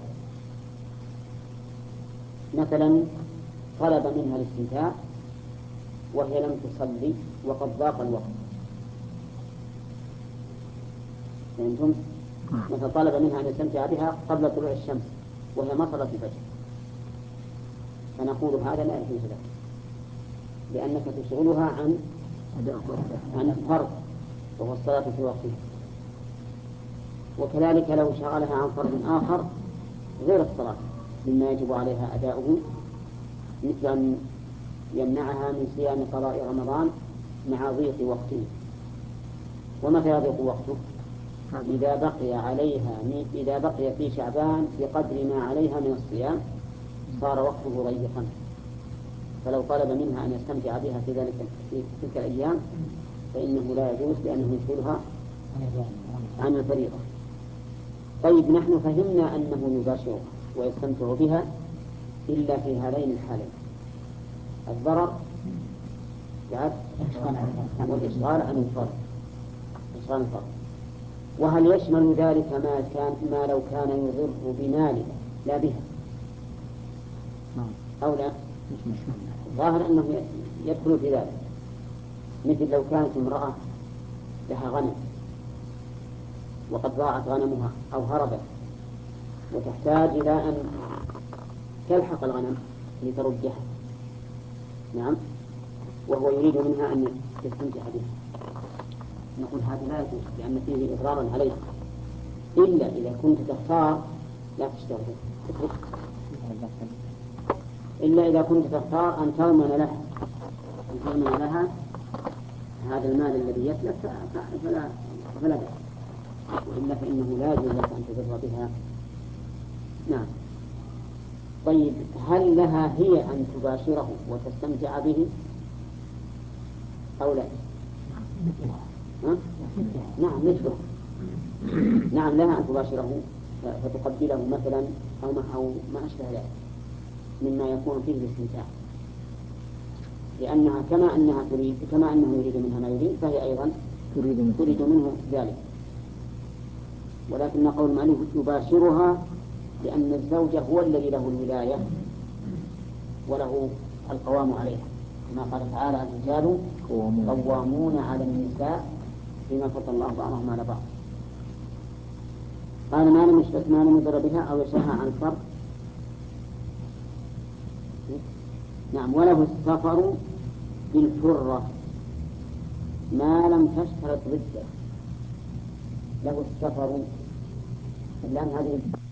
مثلا طلب منها الاستمتاع وهي لم تصلي وقد ضاق الوقت، فهمتم؟ مثلا طلب منها أن يستمتع بها قبل طلوع الشمس وهي ما صلت الفجر، فنقول هذا لا يجوز لك، لأنك تشغلها عن عن فرض وهو الصلاة في وقتها. وكذلك لو شغلها عن فرض آخر غير الصلاة مما يجب عليها أداؤه، مثل أن يمنعها من صيام قضاء رمضان مع ضيق وقته. ومتى يضيق وقته؟ إذا بقي عليها إذا بقي في شعبان بقدر ما عليها من الصيام صار وقته ضيقا، فلو طلب منها أن يستمتع بها في ذلك في تلك الأيام فإنه لا يجوز لأنه يشغلها عن الفريضة. طيب نحن فهمنا أنه يباشرها ويستمتع بها إلا في هذين الحالين، الضرر والإشغال عن الفرض. إشغال الفرض. وهل يشمل ذلك ما كان ما لو كان يضر بماله لا بها أو لا؟ ظاهر أنه يدخل في ذلك، مثل لو كانت امرأة لها غنم وقد ضاعت غنمها أو هربت وتحتاج إلى أن تلحق الغنم لتردها، نعم، وهو يريد منها أن تستمتع بها، نقول هذا لا يجوز لأن فيه إضرارا عليه، إلا إذا كنت تختار لا تشتغل إلا إذا كنت تختار أن تضمن لها أن تضمن لها هذا المال الذي يتلف فلا فلا بأس، وإلا فإنه لا يجوز لك أن تضر بها. نعم. طيب هل لها هي أن تباشره وتستمتع به أو لا؟ ها؟ نعم مثله. نعم لها أن تباشره فتقبله مثلا أو ما, أو ما أشبه ذلك مما يكون فيه الاستمتاع، لأنها كما أنها تريد كما أنه يريد منها ما يريد فهي أيضا تريد, تريد منه ذلك. ولكن قول المؤلف يباشرها لأن الزوج هو الذي له الولاية وله القوام عليها، كما قال تعالى الرجال قوامون على النساء بما فضل الله بعضهم على بعض. قال ما لم يشترك ما لم يضر بها أو يشاها عن الفرق. نعم. وله السفر بالحرة ما لم تشترط ضده. له السفر اللام هذه